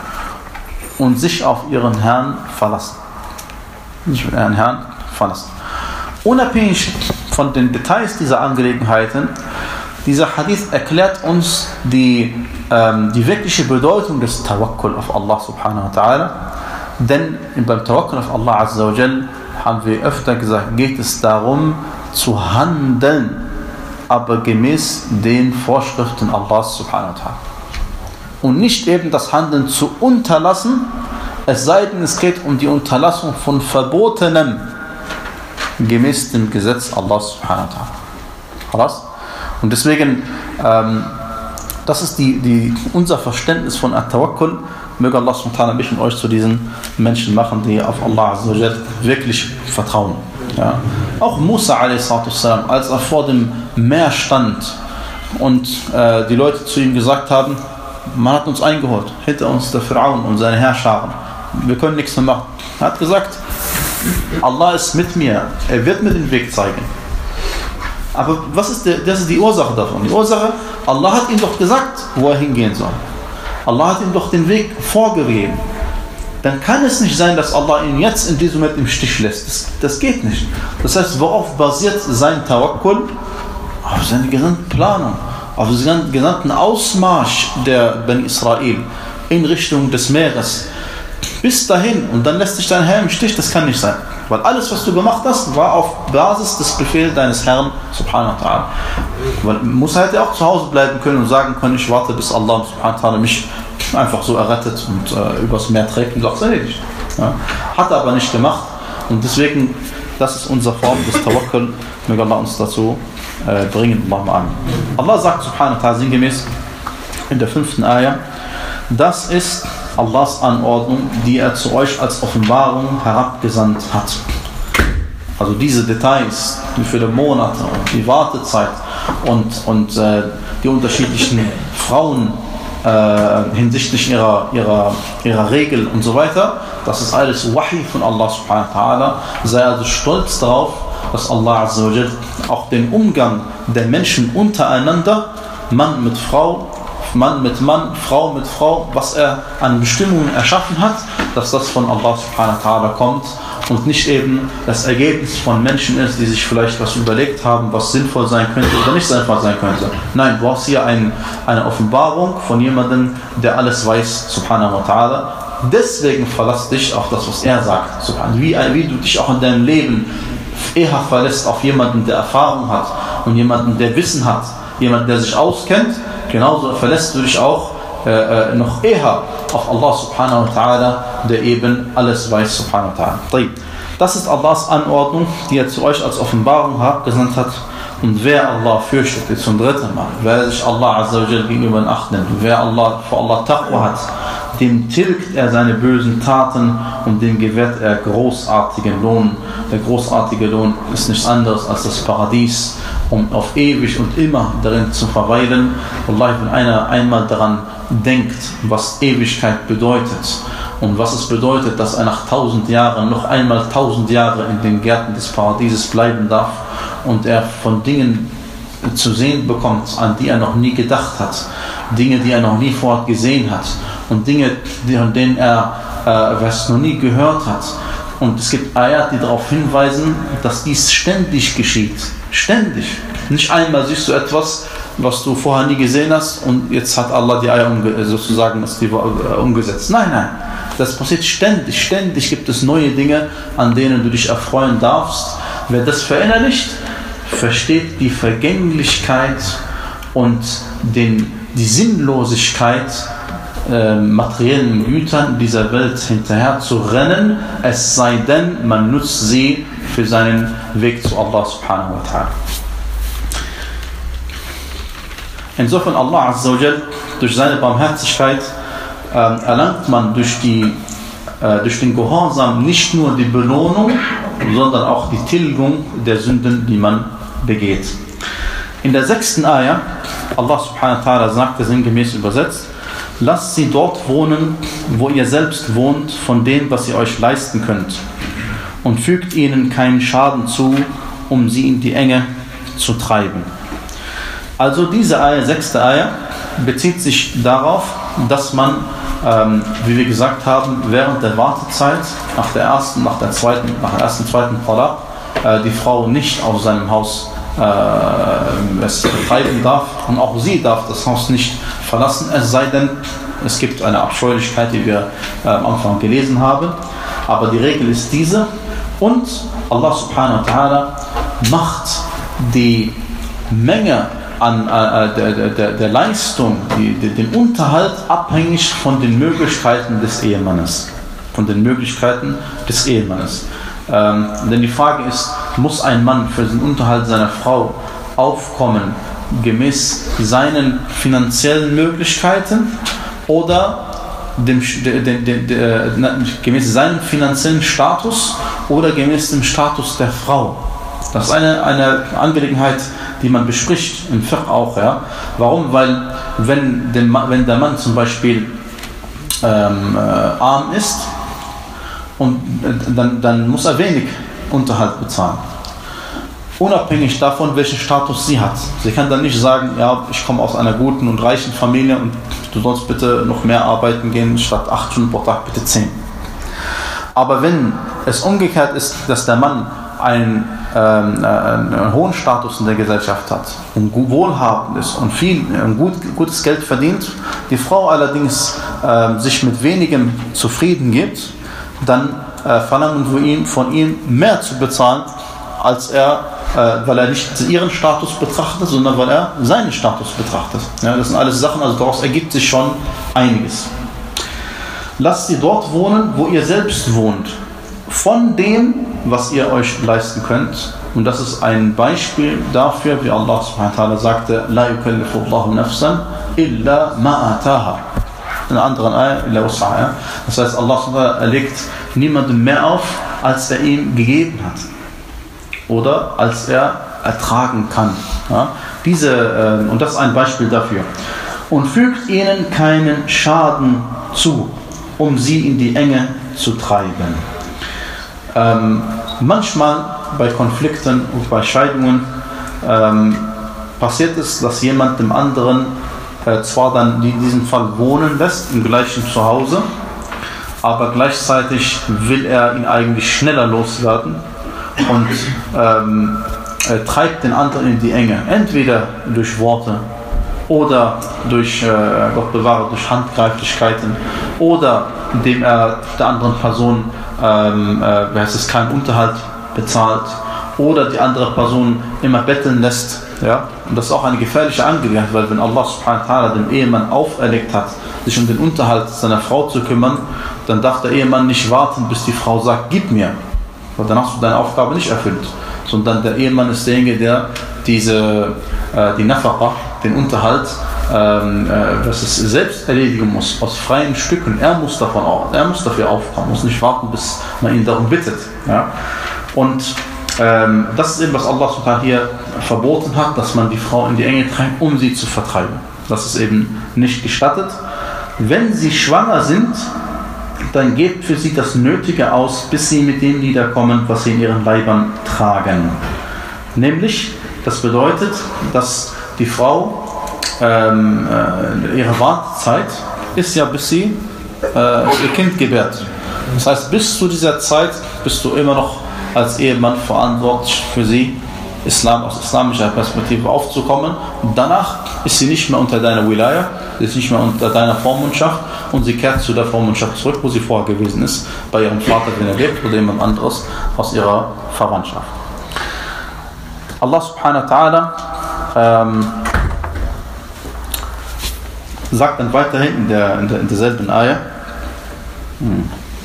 und sich auf ihren Herrn verlassen. Nicht mit ihren Herrn verlassen. Unabhängig von den Details dieser Angelegenheiten, dieser Hadith erklärt uns die, ähm, die wirkliche Bedeutung des Tawakkul auf Allah subhanahu wa ta'ala. Denn beim Tawakkul auf Allah azza wa jal, haben wir öfter gesagt, geht es darum zu handeln, aber gemäß den Vorschriften Allahs subhanahu wa ta'ala. Und nicht eben das Handeln zu unterlassen, es sei denn, es geht um die Unterlassung von Verbotenem, gemäß dem Gesetz Allahs subhanahu wa ta'ala. Und deswegen, ähm, das ist die, die, unser Verständnis von At-Tawakkul. Möge Allah subhanahu wa ta'ala mich und euch zu diesen Menschen machen, die auf Allah azza wa jal wirklich vertrauen. Ja. Auch Musa a s, als er vor dem Meer stand und äh, die Leute zu ihm gesagt haben, man hat uns eingeholt, hinter uns der Pharaon und seine Herrscharen, wir können nichts mehr machen. Er hat gesagt, Allah ist mit mir, er wird mir den Weg zeigen. Aber was ist, der, das ist die Ursache davon? Die Ursache, Allah hat ihm doch gesagt, wo er hingehen soll. Allah hat ihm doch den Weg vorgegeben. Dann kann es nicht sein, dass Allah ihn jetzt in diesem Moment im Stich lässt. Das, das geht nicht. Das heißt, worauf basiert sein Tawakkul? Auf seine gesamte Planung, auf den gesamten Ausmarsch der Bani Israel in Richtung des Meeres. Bis dahin, und dann lässt sich dein Herr im Stich, das kann nicht sein. Weil alles, was du gemacht hast, war auf Basis des Befehls deines Herrn, subhanahu wa ta'ala. Weil Musa hätte auch zu Hause bleiben können und sagen können, ich warte, bis Allah, subhanahu wa ta'ala, mich einfach so errettet und äh, übers Meer trägt und sagt, erledigt. Ja. Hat er aber nicht gemacht. Und deswegen, das ist unsere Form des Tawakkul. Möge Allah uns dazu äh, bringen. Allah, Allah sagt, subhanahu wa ta'ala, sinngemäß in der fünften Ayah, das ist Allahs Anordnung, die er zu euch als Offenbarung herabgesandt hat. Also diese Details, wie viele Monate und die Wartezeit und, und äh, die unterschiedlichen Frauen äh, hinsichtlich ihrer, ihrer, ihrer Regel und so weiter, das ist alles Wahi von Allah subhanahu wa ta'ala. Sei also stolz darauf, dass Allah azza wa jal auch den Umgang der Menschen untereinander, Mann mit Frau, Mann mit Mann, Frau mit Frau, was er an Bestimmungen erschaffen hat, dass das von Allah subhanahu wa ta'ala kommt und nicht eben das Ergebnis von Menschen ist, die sich vielleicht was überlegt haben, was sinnvoll sein könnte oder nicht sinnvoll sein könnte. Nein, du hast hier ein, eine Offenbarung von jemandem, der alles weiß, subhanahu wa ta'ala. Deswegen verlass dich auf das, was er sagt. Wie, wie du dich auch in deinem Leben eher verlässt auf jemanden, der Erfahrung hat und jemanden, der Wissen hat, jemanden, der sich auskennt, genauso verlässt du dich auch äh, noch eher auf Allah subhanahu wa ta'ala, der eben alles weiß, subhanahu wa ta'ala. Das ist Allahs Anordnung, die er zu euch als Offenbarung herabgesandt hat. Und wer Allah fürchtet, ist zum dritten Mal, wer sich Allah Azza wa Jal gegenüber in Acht nimmt, wer Allah, vor Allah Taqwa hat, dem tilgt er seine bösen Taten und dem gewährt er großartigen Lohn. Der großartige Lohn ist nichts anderes als das Paradies, um auf ewig und immer darin zu verweilen. Wallahi, wenn einer einmal daran denkt, was Ewigkeit bedeutet und was es bedeutet, dass er nach tausend Jahren noch einmal tausend Jahre in den Gärten des Paradieses bleiben darf und er von Dingen zu sehen bekommt, an die er noch nie gedacht hat, Dinge, die er noch nie vorher gesehen hat und Dinge, von denen er äh, was noch nie gehört hat. Und es gibt Ayat, die darauf hinweisen, dass dies ständig geschieht. Ständig. Nicht einmal siehst du etwas, was du vorher nie gesehen hast und jetzt hat Allah die Ayat umge- sozusagen das die, äh, umgesetzt. Nein, nein. Das passiert ständig. Ständig gibt es neue Dinge, an denen du dich erfreuen darfst. Wer das verinnerlicht, versteht die Vergänglichkeit und den, die Sinnlosigkeit, äh, materiellen Gütern dieser Welt hinterher zu rennen, es sei denn, man nutzt sie für seinen Weg zu Allah subhanahu wa ta'ala. Insofern Allah Azza wa Jal, durch seine Barmherzigkeit äh, erlangt man durch, die, äh, durch den Gehorsam nicht nur die Belohnung, sondern auch die Tilgung der Sünden, die man begeht. In der sechsten Ayah, Allah subhanahu wa ta'ala sagte sinngemäß übersetzt: Lasst sie dort wohnen, wo ihr selbst wohnt, von dem, was ihr euch leisten könnt, und fügt ihnen keinen Schaden zu, um sie in die Enge zu treiben. Also diese Ayah, sechste Ayah, bezieht sich darauf, dass man, ähm, wie wir gesagt haben, während der Wartezeit, nach der ersten, nach der zweiten, nach der ersten, zweiten Talaq, äh, die Frau nicht aus seinem Haus äh, es betreiben darf, und auch sie darf das Haus nicht verlassen, es sei denn, es gibt eine Abscheulichkeit, die wir äh, am Anfang gelesen haben, aber die Regel ist diese, und Allah subhanahu wa ta'ala macht die Menge an äh, der, der, der Leistung, die, die, den Unterhalt abhängig von den Möglichkeiten des Ehemannes. Von den Möglichkeiten des Ehemannes. Ähm, denn die Frage ist, muss ein Mann für den Unterhalt seiner Frau aufkommen, gemäß seinen finanziellen Möglichkeiten oder dem, de, de, de, de, gemäß seinem finanziellen Status oder gemäß dem Status der Frau? Das ist eine, eine Angelegenheit, die man bespricht, im Fiqh auch. Ja? Warum? Weil wenn, den, wenn der Mann zum Beispiel ähm, äh, arm ist, und äh, dann, dann muss er wenig Unterhalt bezahlen. Unabhängig davon, welchen Status sie hat. Sie kann dann nicht sagen, ja, ich komme aus einer guten und reichen Familie und du sollst bitte noch mehr arbeiten gehen, statt acht Stunden pro Tag bitte zehn. Aber wenn es umgekehrt ist, dass der Mann einen, äh, einen hohen Status in der Gesellschaft hat und wohlhabend ist und viel äh, gut, gutes Geld verdient, die Frau allerdings äh, sich mit wenigem zufrieden gibt, dann äh, verlangen wir ihn, von ihm mehr zu bezahlen, als er, äh, weil er nicht ihren Status betrachtet, sondern weil er seinen Status betrachtet. Ja, das sind alles Sachen, also daraus ergibt sich schon einiges. Lasst sie dort wohnen, wo ihr selbst wohnt, von dem, was ihr euch leisten könnt. Und das ist ein Beispiel dafür, wie Allah subhanahu wa ta'ala sagte, La yukallifu Allahu nafsan illa ma ataha. In einer anderen Ayah, illa wus'aha. Das heißt, Allah subhanahu wa ta'ala legt niemandem mehr auf, als er ihm gegeben hat. Oder als er ertragen kann. Ja? Diese, äh, und das ist ein Beispiel dafür. Und fügt ihnen keinen Schaden zu, um sie in die Enge zu treiben. Ähm, manchmal bei Konflikten und bei Scheidungen ähm, passiert es, dass jemand dem anderen äh, zwar dann in diesem Fall wohnen lässt, im gleichen Zuhause, aber gleichzeitig will er ihn eigentlich schneller loswerden und ähm, er treibt den anderen in die Enge, entweder durch Worte oder durch, äh, Gott bewahre, durch Handgreiflichkeiten oder indem er der anderen Person ähm, äh, heißt es, keinen Unterhalt bezahlt oder die andere Person immer betteln lässt. Ja? Und das ist auch eine gefährliche Angelegenheit, weil wenn Allah subhanahu wa ta'ala dem Ehemann auferlegt hat, sich um den Unterhalt seiner Frau zu kümmern, dann darf der Ehemann nicht warten, bis die Frau sagt, gib mir. weil dann hast du deine Aufgabe nicht erfüllt, sondern der Ehemann ist derjenige, der diese, äh, die Nafaqa, den Unterhalt, ähm, äh, was es selbst erledigen muss, aus freien Stücken. Er muss davon auch, er muss dafür aufkommen, muss nicht warten, bis man ihn darum bittet. Ja? Und ähm, das ist eben, was Allah hier verboten hat, dass man die Frau in die Enge treibt, um sie zu vertreiben. Das ist eben nicht gestattet. Wenn sie schwanger sind, dann gebt für sie das Nötige aus, bis sie mit dem niederkommen, was sie in ihren Leibern tragen. Nämlich, das bedeutet, dass die Frau, ähm, äh, ihre Wartezeit ist ja, bis sie äh, ihr Kind gebärt. Das heißt, bis zu dieser Zeit bist du immer noch als Ehemann verantwortlich für sie, Islam aus islamischer Perspektive aufzukommen. Und danach ist sie nicht mehr unter deiner Wilaya, sie ist nicht mehr unter deiner Vormundschaft und sie kehrt zu der Vormundschaft zurück, wo sie vorher gewesen ist, bei ihrem Vater, wenn er lebt, oder jemand anderes aus ihrer Verwandtschaft. Allah subhanahu wa ta'ala ähm, sagt dann weiterhin in, der, in, der, in derselben Ayah, hm.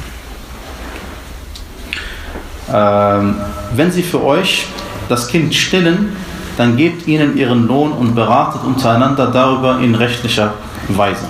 ähm, wenn sie für euch das Kind stillen, dann gebt ihnen ihren Lohn und beratet untereinander darüber in rechtlicher Weise.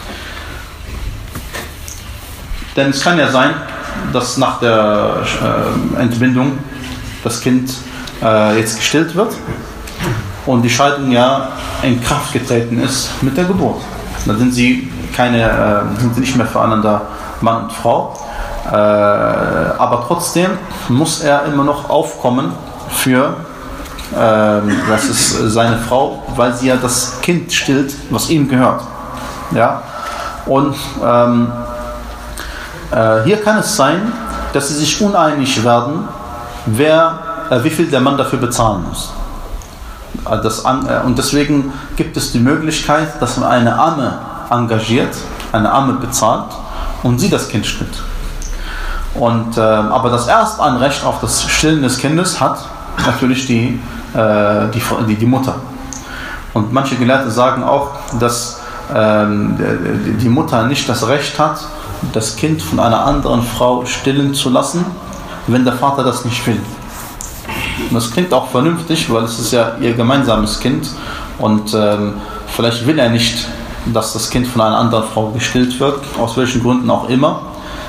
Denn es kann ja sein, dass nach der äh, Entbindung das Kind äh, jetzt gestillt wird und die Scheidung ja in Kraft getreten ist mit der Geburt. Dann sind sie, keine, äh, sind sie nicht mehr füreinander Mann und Frau. Äh, aber trotzdem muss er immer noch aufkommen für äh, das ist seine Frau, weil sie ja das Kind stillt, was ihm gehört. Ja? Und ähm, äh, hier kann es sein, dass sie sich uneinig werden, wer, äh, wie viel der Mann dafür bezahlen muss. Das, äh, und deswegen gibt es die Möglichkeit, dass man eine Amme engagiert, eine Amme bezahlt und sie das Kind stillt. Und, äh, aber das Erstanrecht auf das Stillen des Kindes hat natürlich die, äh, die, die, die Mutter. Und manche Gelehrte sagen auch, dass äh, die Mutter nicht das Recht hat, das Kind von einer anderen Frau stillen zu lassen, wenn der Vater das nicht will. Und das klingt auch vernünftig, weil es ist ja ihr gemeinsames Kind und ähm, vielleicht will er nicht, dass das Kind von einer anderen Frau gestillt wird, aus welchen Gründen auch immer.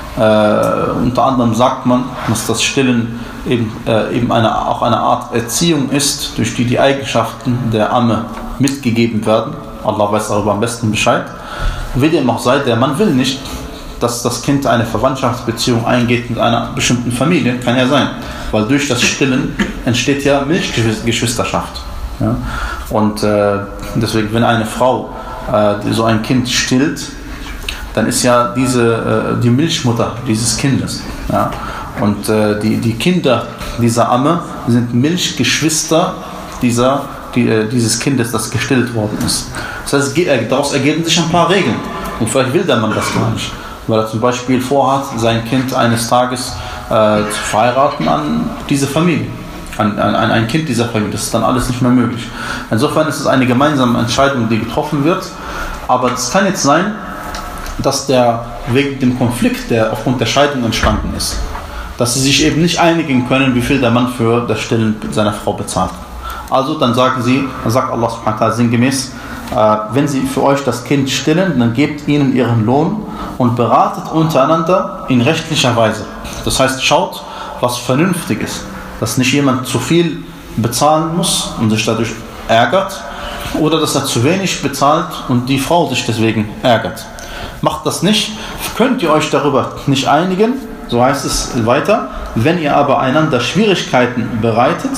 Äh, unter anderem sagt man, dass das Stillen eben, äh, eben eine, auch eine Art Erziehung ist, durch die die Eigenschaften der Amme mitgegeben werden. Allah weiß darüber am besten Bescheid. Wie dem auch sei, der Mann will nicht, dass das Kind eine Verwandtschaftsbeziehung eingeht mit einer bestimmten Familie, kann ja sein, weil durch das Stillen entsteht ja Milchgeschwisterschaft. Ja? Und äh, deswegen, wenn eine Frau äh, so ein Kind stillt, dann ist ja diese, äh, die Milchmutter dieses Kindes. Ja? Und äh, die, die Kinder dieser Amme sind Milchgeschwister dieser, die, äh, dieses Kindes, das gestillt worden ist. Das heißt, daraus ergeben sich ein paar Regeln. Und vielleicht will der Mann das gar nicht, weil er zum Beispiel vorhat, sein Kind eines Tages äh, zu verheiraten an diese Familie, an, an, an ein Kind dieser Familie. Das ist dann alles nicht mehr möglich. Insofern ist es eine gemeinsame Entscheidung, die getroffen wird. Aber es kann jetzt sein, dass der wegen dem Konflikt, der aufgrund der Scheidung entstanden ist, dass sie sich eben nicht einigen können, wie viel der Mann für das Stillen seiner Frau bezahlt. Also dann sagen sie, dann sagt Allah subhanahu wa ta'ala sinngemäß, äh, wenn sie für euch das Kind stillen, dann gebt ihnen ihren Lohn und beratet untereinander in rechtlicher Weise. Das heißt, schaut, was vernünftig ist, dass nicht jemand zu viel bezahlen muss und sich dadurch ärgert, oder dass er zu wenig bezahlt und die Frau sich deswegen ärgert. Macht das nicht, könnt ihr euch darüber nicht einigen, so heißt es weiter, wenn ihr aber einander Schwierigkeiten bereitet,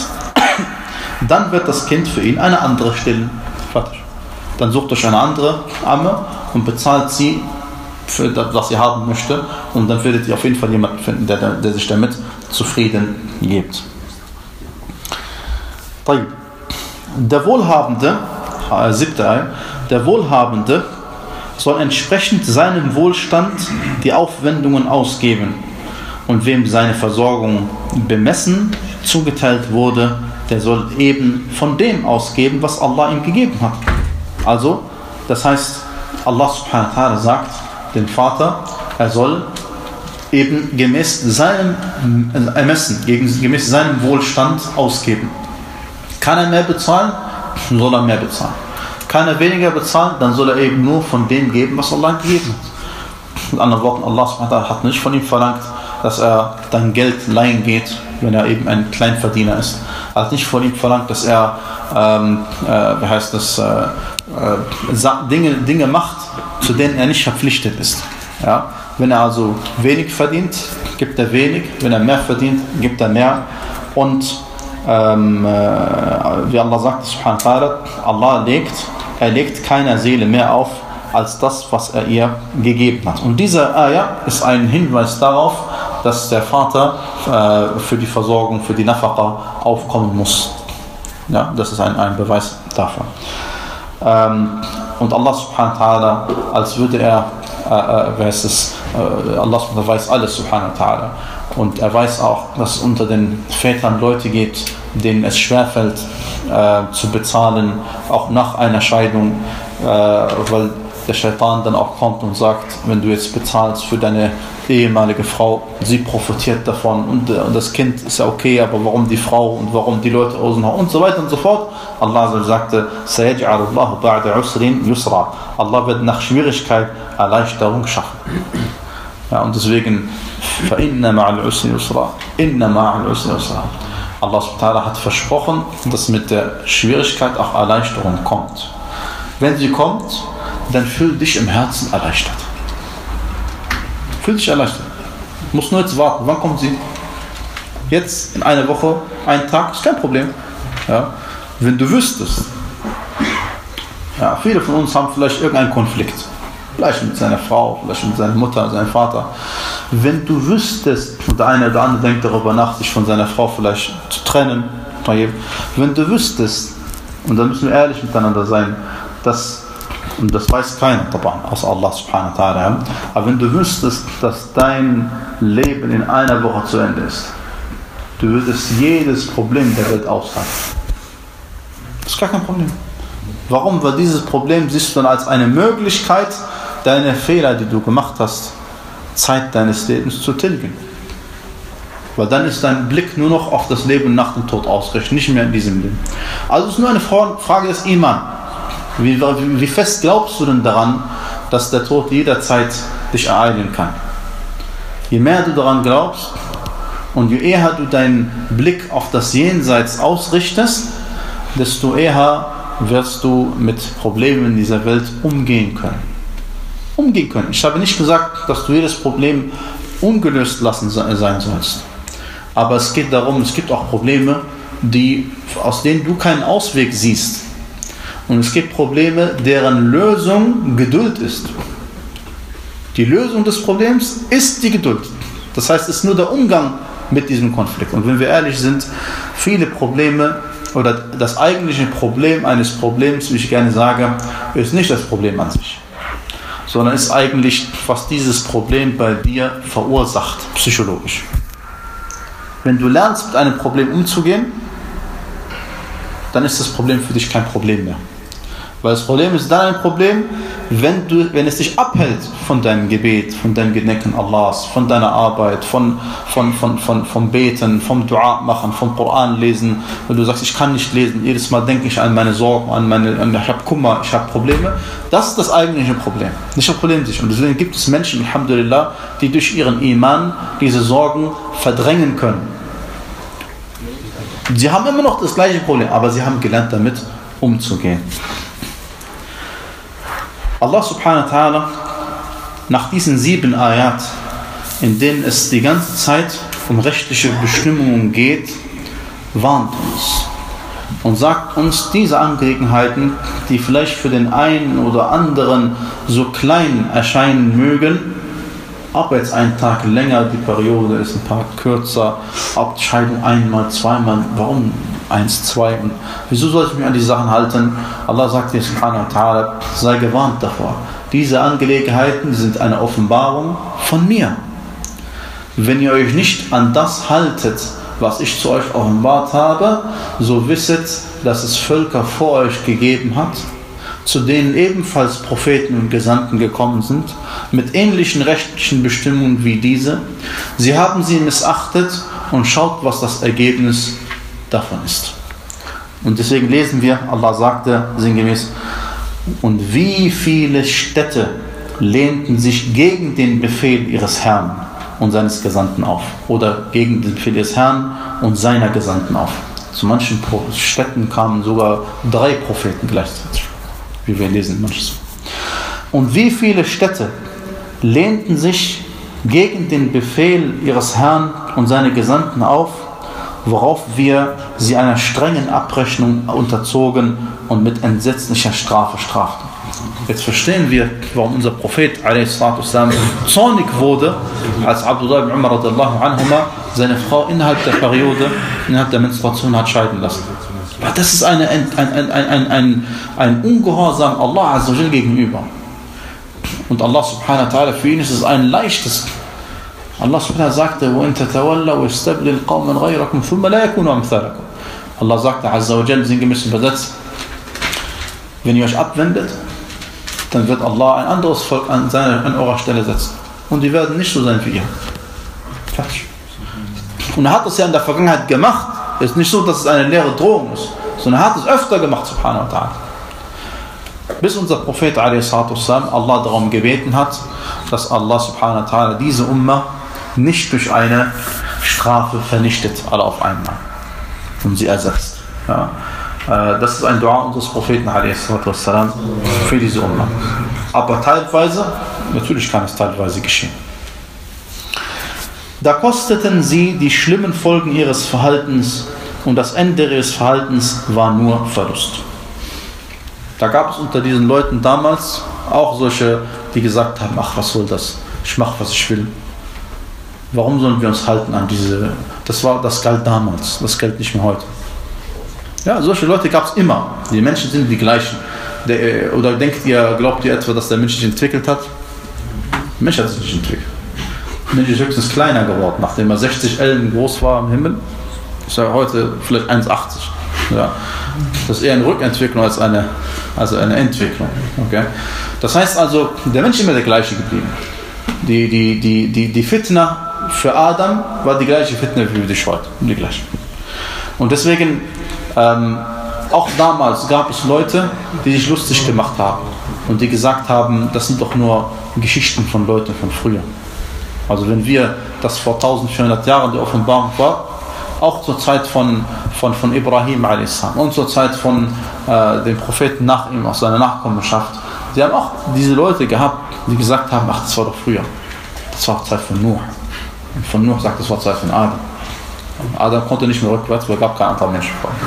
dann wird das Kind für ihn eine andere stillen. Fertig. Dann sucht euch eine andere Amme und bezahlt sie für das, was ihr haben möchte, und dann werdet ihr auf jeden Fall jemanden finden, der, der sich damit zufrieden gibt. Der Wohlhabende, äh, siebte Ei, der Wohlhabende soll entsprechend seinem Wohlstand die Aufwendungen ausgeben, und wem seine Versorgung bemessen zugeteilt wurde, der soll eben von dem ausgeben, was Allah ihm gegeben hat. Also, das heißt, Allah subhanahu wa ta'ala sagt dem Vater, er soll eben gemäß seinem Ermessen, gemäß seinem Wohlstand ausgeben. Kann er mehr bezahlen, soll er mehr bezahlen. Kann er weniger bezahlen, dann soll er eben nur von dem geben, was Allah gegeben hat. Mit anderen Worten, Allah subhanahu wa ta'ala hat nicht von ihm verlangt, dass er dann Geld leihen geht, wenn er eben ein Kleinverdiener ist. Er hat nicht von ihm verlangt, dass er ähm, äh, wie heißt das, äh, äh, Dinge, Dinge macht, zu denen er nicht verpflichtet ist. Ja? Wenn er also wenig verdient, gibt er wenig. Wenn er mehr verdient, gibt er mehr. Und ähm, äh, wie Allah sagt, subhanahu wa ta'ala, Allah legt, er legt keiner Seele mehr auf, als das, was er ihr gegeben hat. Und dieser Ayah ist ein Hinweis darauf, dass der Vater äh, für die Versorgung, für die Nafaqa aufkommen muss. Ja, das ist ein, ein Beweis dafür. Ähm, und Allah subhanahu wa ta'ala, als würde er, äh, äh, wer ist es, äh, Allah subhanahu wa ta'ala weiß alles subhanahu wa ta'ala. Und er weiß auch, dass es unter den Vätern Leute gibt, denen es schwerfällt äh, zu bezahlen, auch nach einer Scheidung, äh, weil der Shaitan dann auch kommt und sagt, wenn du jetzt bezahlst für deine ehemalige Frau, sie profitiert davon und, und das Kind ist ja okay, aber warum die Frau und warum die Leute und so weiter und so fort. Allah sagte, Sayaj'alullahu ba'da usrin yusra. Allah wird nach Schwierigkeit Erleichterung schaffen. Ja, und deswegen, فَإِنَّ مَعَ الْعُسْرِ يُسْرًا إِنَّ مَعَ الْعُسْرِ يُسْرًا. Allah subhanahu wa ta'ala hat versprochen, dass mit der Schwierigkeit auch Erleichterung kommt. Wenn sie kommt, dann fühl dich im Herzen erleichtert. Fühl dich erleichtert. Du musst nur jetzt warten. Wann kommt sie? Jetzt, in einer Woche, einen Tag, ist kein Problem. Ja? Wenn du wüsstest, ja, viele von uns haben vielleicht irgendeinen Konflikt. Vielleicht mit seiner Frau, vielleicht mit seiner Mutter, seinem Vater. Wenn du wüsstest, und der eine oder andere denkt darüber nach, sich von seiner Frau vielleicht zu trennen, wenn du wüsstest, und da müssen wir ehrlich miteinander sein, dass, und das weiß keiner, außer Allah subhanahu wa ta'ala, aber wenn du wüsstest, dass dein Leben in einer Woche zu Ende ist, du würdest jedes Problem der Welt aushalten. Das ist gar kein Problem. Warum? Weil dieses Problem siehst du dann als eine Möglichkeit, deine Fehler, die du gemacht hast, Zeit deines Lebens zu tilgen. Weil dann ist dein Blick nur noch auf das Leben nach dem Tod ausgerichtet, nicht mehr in diesem Leben. Also es ist nur eine Frage des Iman. Wie, wie, wie fest glaubst du denn daran, dass der Tod jederzeit dich ereilen kann? Je mehr du daran glaubst und je eher du deinen Blick auf das Jenseits ausrichtest, desto eher wirst du mit Problemen in dieser Welt umgehen können. Umgehen können. Ich habe nicht gesagt, dass du jedes Problem ungelöst lassen sein sollst. Aber es geht darum, es gibt auch Probleme, die, aus denen du keinen Ausweg siehst. Und es gibt Probleme, deren Lösung Geduld ist. Die Lösung des Problems ist die Geduld. Das heißt, es ist nur der Umgang mit diesem Konflikt. Und wenn wir ehrlich sind, viele Probleme oder das eigentliche Problem eines Problems, wie ich gerne sage, ist nicht das Problem an sich, sondern ist eigentlich, was dieses Problem bei dir verursacht, psychologisch. Wenn du lernst, mit einem Problem umzugehen, dann ist das Problem für dich kein Problem mehr. Weil das Problem ist dann ein Problem, wenn, du, wenn es dich abhält von deinem Gebet, von deinem Gedenken Allahs, von deiner Arbeit, von, von, von, von, vom Beten, vom Dua machen, vom Koran lesen. Wenn du sagst, ich kann nicht lesen, jedes Mal denke ich an meine Sorgen, an meine, an, ich habe Kummer, ich habe Probleme. Das ist das eigentliche Problem, nicht das Problem sich. Und deswegen gibt es Menschen, Alhamdulillah, die durch ihren Iman diese Sorgen verdrängen können. Sie haben immer noch das gleiche Problem, aber sie haben gelernt, damit umzugehen. Allah subhanahu wa ta'ala, nach diesen sieben Ayat, in denen es die ganze Zeit um rechtliche Bestimmungen geht, warnt uns und sagt uns, diese Angelegenheiten, die vielleicht für den einen oder anderen so klein erscheinen mögen, ob jetzt ein Tag länger, die Periode ist ein Tag kürzer, ob die Scheidung einmal, zweimal, warum eins, zwei und wieso soll ich mich an die Sachen halten? Allah sagt dir subhanahu wa ta'ala, sei gewarnt davor. Diese Angelegenheiten sind eine Offenbarung von mir. Wenn ihr euch nicht an das haltet, was ich zu euch offenbart habe, so wisset, dass es Völker vor euch gegeben hat, zu denen ebenfalls Propheten und Gesandten gekommen sind, mit ähnlichen rechtlichen Bestimmungen wie diese. Sie haben sie missachtet und schaut, was das Ergebnis davon ist. Und deswegen lesen wir, Allah sagte sinngemäß, und wie viele Städte lehnten sich gegen den Befehl ihres Herrn und seines Gesandten auf. Oder gegen den Befehl ihres Herrn und seiner Gesandten auf. Zu manchen Städten kamen sogar drei Propheten gleichzeitig, wie wir lesen manches. Und wie viele Städte lehnten sich gegen den Befehl ihres Herrn und seine Gesandten auf, worauf wir sie einer strengen Abrechnung unterzogen und mit entsetzlicher Strafe straften. Jetzt verstehen wir, warum unser Prophet a s. zornig wurde, als Abdullah ibn Umar radiallahu anhuma seine Frau innerhalb der Periode, innerhalb der Menstruation hat scheiden lassen. Das ist eine, ein, ein, ein, ein, ein, ein Ungehorsam Allah azza wa jal gegenüber. Und Allah subhanahu wa ta'ala, für ihn ist es ein leichtes. Allah subhanahu wa ta'ala sagte, وَإِن تَتَوَلَّوْا وَيَسْتَبْدِلْ قَوْمًا غَيْرَكُمْ ثُمَّ لَا يَكُونُوا أَمْثَالَكُمْ. Allah sagte azza wa jal, sinngemäß übersetzt, wenn ihr euch abwendet, dann wird Allah ein anderes Volk an, seine, an eurer Stelle setzen. Und die werden nicht so sein wie ihr. Fertig. Und er hat es ja in der Vergangenheit gemacht. Es ist nicht so, dass es eine leere Drohung ist, sondern er hat es öfter gemacht, subhanahu wa ta'ala. Bis unser Prophet a s. Allah darum gebeten hat, dass Allah subhanahu wa ta'ala diese Umma nicht durch eine Strafe vernichtet, alle auf einmal. Und sie ersetzt. Ja. Das ist ein Dua unseres Propheten a s. für diese Umma. Aber teilweise, natürlich kann es teilweise geschehen. Da kosteten sie die schlimmen Folgen ihres Verhaltens und das Ende ihres Verhaltens war nur Verlust. Da gab es unter diesen Leuten damals auch solche, die gesagt haben, ach, was soll das? Ich mache, was ich will. Warum sollen wir uns halten an diese... Das war, das galt damals, das gilt nicht mehr heute. Ja, solche Leute gab es immer. Die Menschen sind die gleichen. Der, oder denkt ihr, glaubt ihr etwa, dass der Mensch sich entwickelt hat? Der Mensch hat sich nicht entwickelt. Der Mensch ist höchstens kleiner geworden, nachdem er sechzig Ellen groß war im Himmel. Ist er heute vielleicht eins Komma achtzig. Ja. Das ist eher eine Rückentwicklung als eine, also eine Entwicklung. Okay? Das heißt also, der Mensch ist immer der gleiche geblieben. Die, die, die, die, die Fitna für Adam war die gleiche Fitna wie dich heute. Die gleiche. Und deswegen, ähm, auch damals gab es Leute, die sich lustig gemacht haben und die gesagt haben, das sind doch nur Geschichten von Leuten von früher. Also wenn wir das vor eintausendvierhundert Jahren die Offenbarung war, auch zur Zeit von, von, von Ibrahim a s. und zur Zeit von äh, den Propheten nach ihm, aus seiner Nachkommenschaft, sie haben auch diese Leute gehabt, die gesagt haben, ach, das war doch früher. Das war Zeit von Nuh. Und von Nuh sagt, das war Zeit von Adam. Adam konnte nicht mehr rückwärts, weil es gab kein anderer Mensch.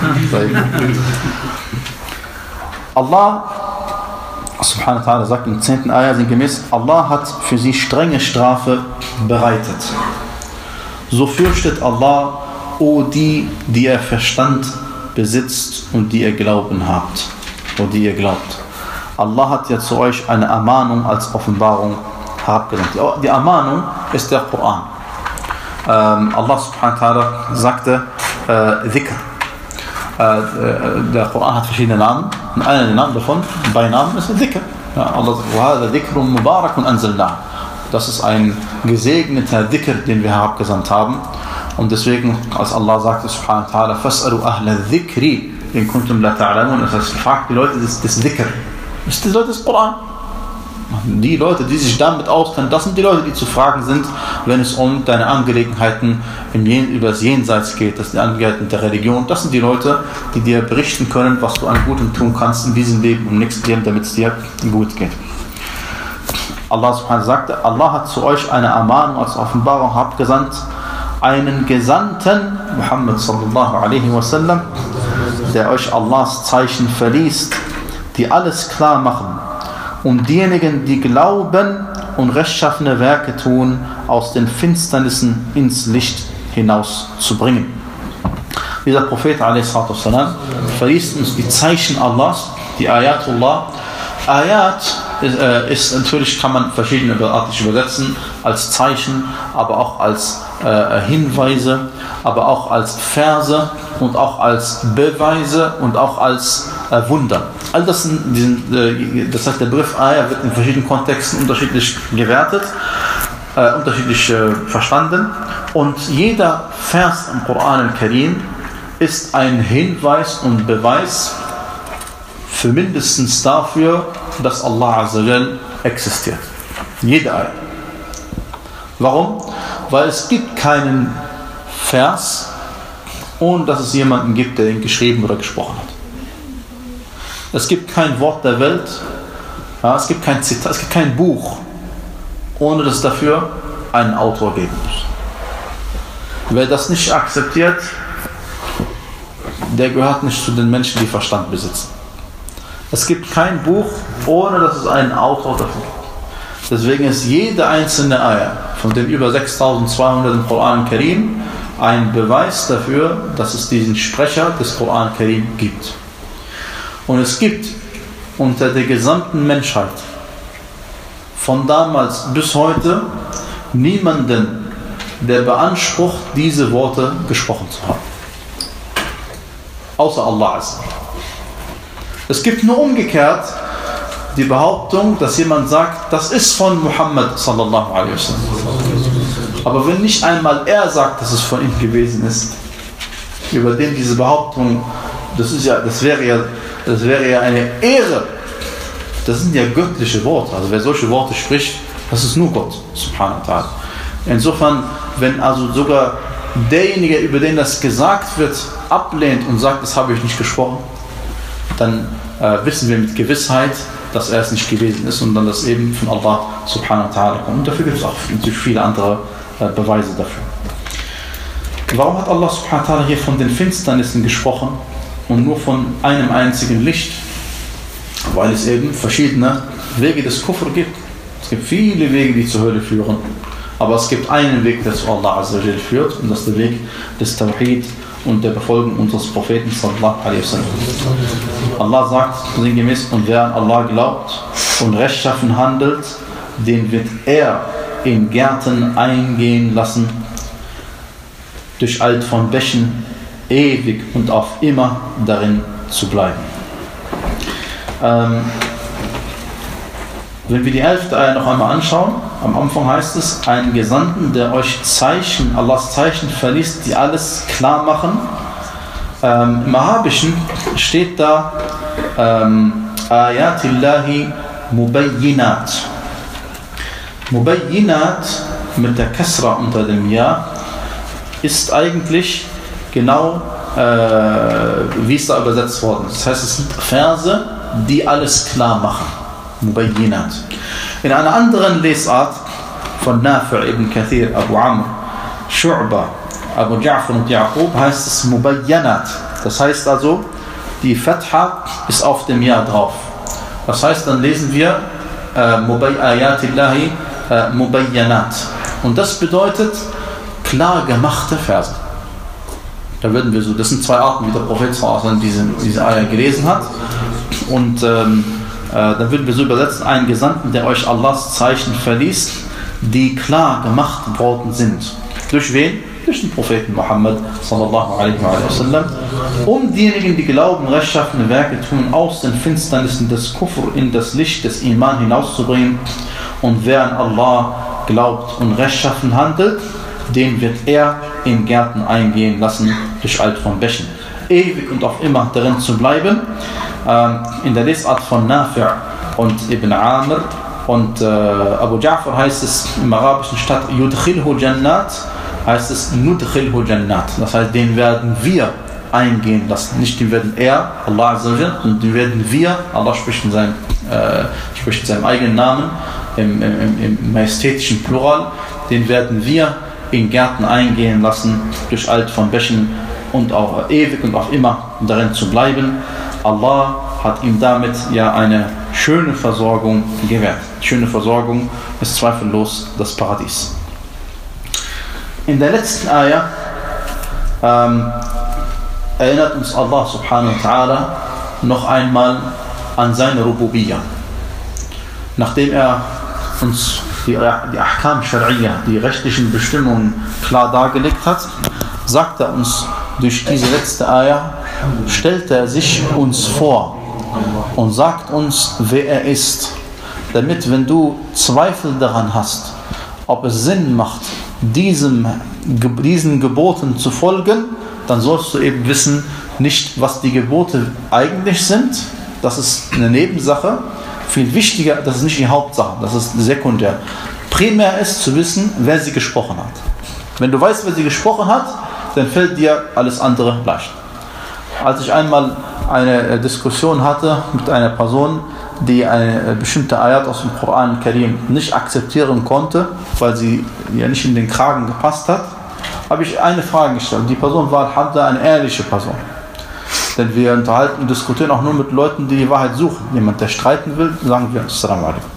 Allah subhanahu wa ta'ala sagt im zehnten Ayah sinngemäß, Allah hat für sie strenge Strafe bereitet. So fürchtet Allah, o die, die ihr Verstand besitzt und die ihr Glauben habt, o die ihr glaubt. Allah hat ja zu euch eine Ermahnung als Offenbarung herabgesandt. Die Ermahnung ist der Koran. Ähm, Allah subhanahu wa ta'ala sagte äh, Dhikr. Äh, der Koran hat verschiedene Namen und einer der Namen davon, bei Namen ist Dhikr. Ja, Allah sagt, das ist ein gesegneter Dhikr, den wir herabgesandt haben. Und deswegen, als Allah sagte subhanahu wa ta'ala, Fas'alu ahla dhikri in kuntum la ta'lamun, das heißt, fragt die Leute des, des Dhikr. Das sind die Leute des Koran. Die Leute, die sich damit auskennen, das sind die Leute, die zu fragen sind, wenn es um deine Angelegenheiten im Jen, über das Jenseits geht, das sind die Angelegenheiten der Religion. Das sind die Leute, die dir berichten können, was du an Gutem tun kannst in diesem Leben und im nächsten Leben, damit es dir gut geht. Allah subhanahu sagte, Allah hat zu euch eine Ermahnung als Offenbarung abgesandt, einen Gesandten, Muhammad sallallahu alaihi wasallam, der euch Allahs Zeichen verliest, die alles klar machen, um diejenigen, die glauben und rechtschaffene Werke tun, aus den Finsternissen ins Licht hinauszubringen. Dieser Prophet a s. verliest uns die Zeichen Allahs, die Ayatullah. Ayat ist, äh, ist natürlich, kann man verschiedene artig übersetzen, als Zeichen, aber auch als äh, Hinweise, aber auch als Verse und auch als Beweise und auch als äh, Wunder. All das, sind, diesen, äh, das heißt, der Begriff Ayah wird in verschiedenen Kontexten unterschiedlich gewertet, äh, unterschiedlich äh, verstanden. Und jeder Vers im Koran al-Karim ist ein Hinweis und Beweis für mindestens dafür, dass Allah Azza wa Jal existiert. Jede Ayah. Warum? Weil es gibt keinen Vers, ohne dass es jemanden gibt, der ihn geschrieben oder gesprochen hat. Es gibt kein Wort der Welt, ja, es gibt kein Zitat, es gibt kein Buch, ohne dass es dafür einen Autor geben muss. Wer das nicht akzeptiert, der gehört nicht zu den Menschen, die Verstand besitzen. Es gibt kein Buch, ohne dass es einen Autor dafür gibt. Deswegen ist jede einzelne Ayah von den über sechstausendzweihundert im Koran al-Karim ein Beweis dafür, dass es diesen Sprecher des Koran al-Karim gibt. Und es gibt unter der gesamten Menschheit von damals bis heute niemanden, der beansprucht, diese Worte gesprochen zu haben. Außer Allah. Es gibt nur umgekehrt die Behauptung, dass jemand sagt, das ist von Muhammad sallallahu alaihi wasallam. Aber wenn nicht einmal er sagt, dass es von ihm gewesen ist, über den diese Behauptung, das ist ja, das wäre ja, das wäre ja eine Ehre. Das sind ja göttliche Worte. Also wer solche Worte spricht, das ist nur Gott, subhanahu wa ta'ala. Insofern, wenn also sogar derjenige, über den das gesagt wird, ablehnt und sagt, das habe ich nicht gesprochen, dann äh, wissen wir mit Gewissheit, dass er es nicht gewesen ist und dann das eben von Allah subhanahu wa ta'ala kommt. Und dafür gibt es auch natürlich viele andere äh, Beweise dafür. Warum hat Allah subhanahu wa ta'ala hier von den Finsternissen gesprochen und nur von einem einzigen Licht? Weil es eben verschiedene Wege des Kufr gibt. Es gibt viele Wege, die zur Hölle führen. Aber es gibt einen Weg, der zu Allah Azza wa Jal führt, und das ist der Weg des Tawhid und der Befolgung unseres Propheten sallallahu alaihi wasallam. Allah sagt sinngemäß, und wer an Allah glaubt und rechtschaffen handelt, den wird er in Gärten eingehen lassen, durch Alt von Bächen, ewig und auf immer darin zu bleiben. Ähm, wenn wir die elfte Ayah noch einmal anschauen, am Anfang heißt es, einen Gesandten, der euch Zeichen, Allahs Zeichen verliest, die alles klar machen. Ähm, Im Arabischen steht da ähm, Ayatillahi Mubayyinat. Mubayyinat mit der Kasra unter dem Ja ist eigentlich genau äh, wie es da übersetzt worden ist. Das heißt, es sind Verse, die alles klar machen. Mubayyinat. In einer anderen Lesart von Nafi' ibn Kathir, Abu Amr, Shu'ba, Abu Ja'far und Yaqub heißt es Mubayyanat. Das heißt also, die Fatha ist auf dem Ja drauf. Das heißt, dann lesen wir äh, Ayatillahi äh, Mubayyanat. Und das bedeutet klar gemachte Verse. Da würden wir so, das sind zwei Arten, wie der Prophet diese, diese Ayah gelesen hat. Und ähm, äh, dann würden wir so übersetzen, einen Gesandten, der euch Allahs Zeichen verliest, die klar gemacht worden sind. Durch wen? Durch den Propheten Muhammad sallallahu alaihi wasallam, um diejenigen, die glauben, rechtschaffene Werke tun, aus den Finsternissen des Kufr in das Licht des Iman hinauszubringen. Und wer an Allah glaubt und rechtschaffen handelt, den wird er in Gärten eingehen lassen, durch Alt von Bächen, ewig und auf immer darin zu bleiben. Ähm, in der Lesart von Nafi' und Ibn Amr und äh, Abu Ja'far heißt es im Arabischen statt Yudkhilhu Jannat, heißt es Nudkhilhu Jannat. Das heißt, den werden wir eingehen lassen. Nicht den werden er, Allah Azza wa Jal, und den werden wir, Allah spricht in seinem, äh, spricht in seinem eigenen Namen, im, im, im majestätischen Plural, den werden wir in Gärten eingehen lassen, durch Alt von Bächen und auch ewig und auf immer darin zu bleiben. Allah hat ihm damit ja eine schöne Versorgung gewährt. Schöne Versorgung ist zweifellos das Paradies. In der letzten Ayah ähm, erinnert uns Allah subhanahu wa ta'ala noch einmal an seine Rububiyyah. Nachdem er uns die, die Ahkam Shar'iyya, die rechtlichen Bestimmungen klar dargelegt hat, sagt er uns durch diese letzte Ayah, stellt er sich uns vor
und sagt uns, wer er ist, damit, wenn du Zweifel daran hast, ob es Sinn macht, diesem, diesen Geboten zu folgen, dann sollst du eben wissen, nicht was die Gebote eigentlich sind, das ist eine Nebensache, viel wichtiger, das ist nicht die Hauptsache, das ist sekundär. Primär ist zu wissen, wer sie gesprochen hat. Wenn du weißt, wer sie gesprochen hat, dann fällt dir alles andere leicht. Als ich einmal eine Diskussion hatte mit einer Person, die eine bestimmte Ayat aus dem Koran Karim nicht akzeptieren konnte, weil sie ja nicht in den Kragen gepasst hat, habe ich eine Frage gestellt. Die Person war Alhamdulillah eine ehrliche Person. Denn wir unterhalten und diskutieren auch nur mit Leuten, die die Wahrheit suchen. Jemand, der streiten will, sagen wir Assalamu alaikum.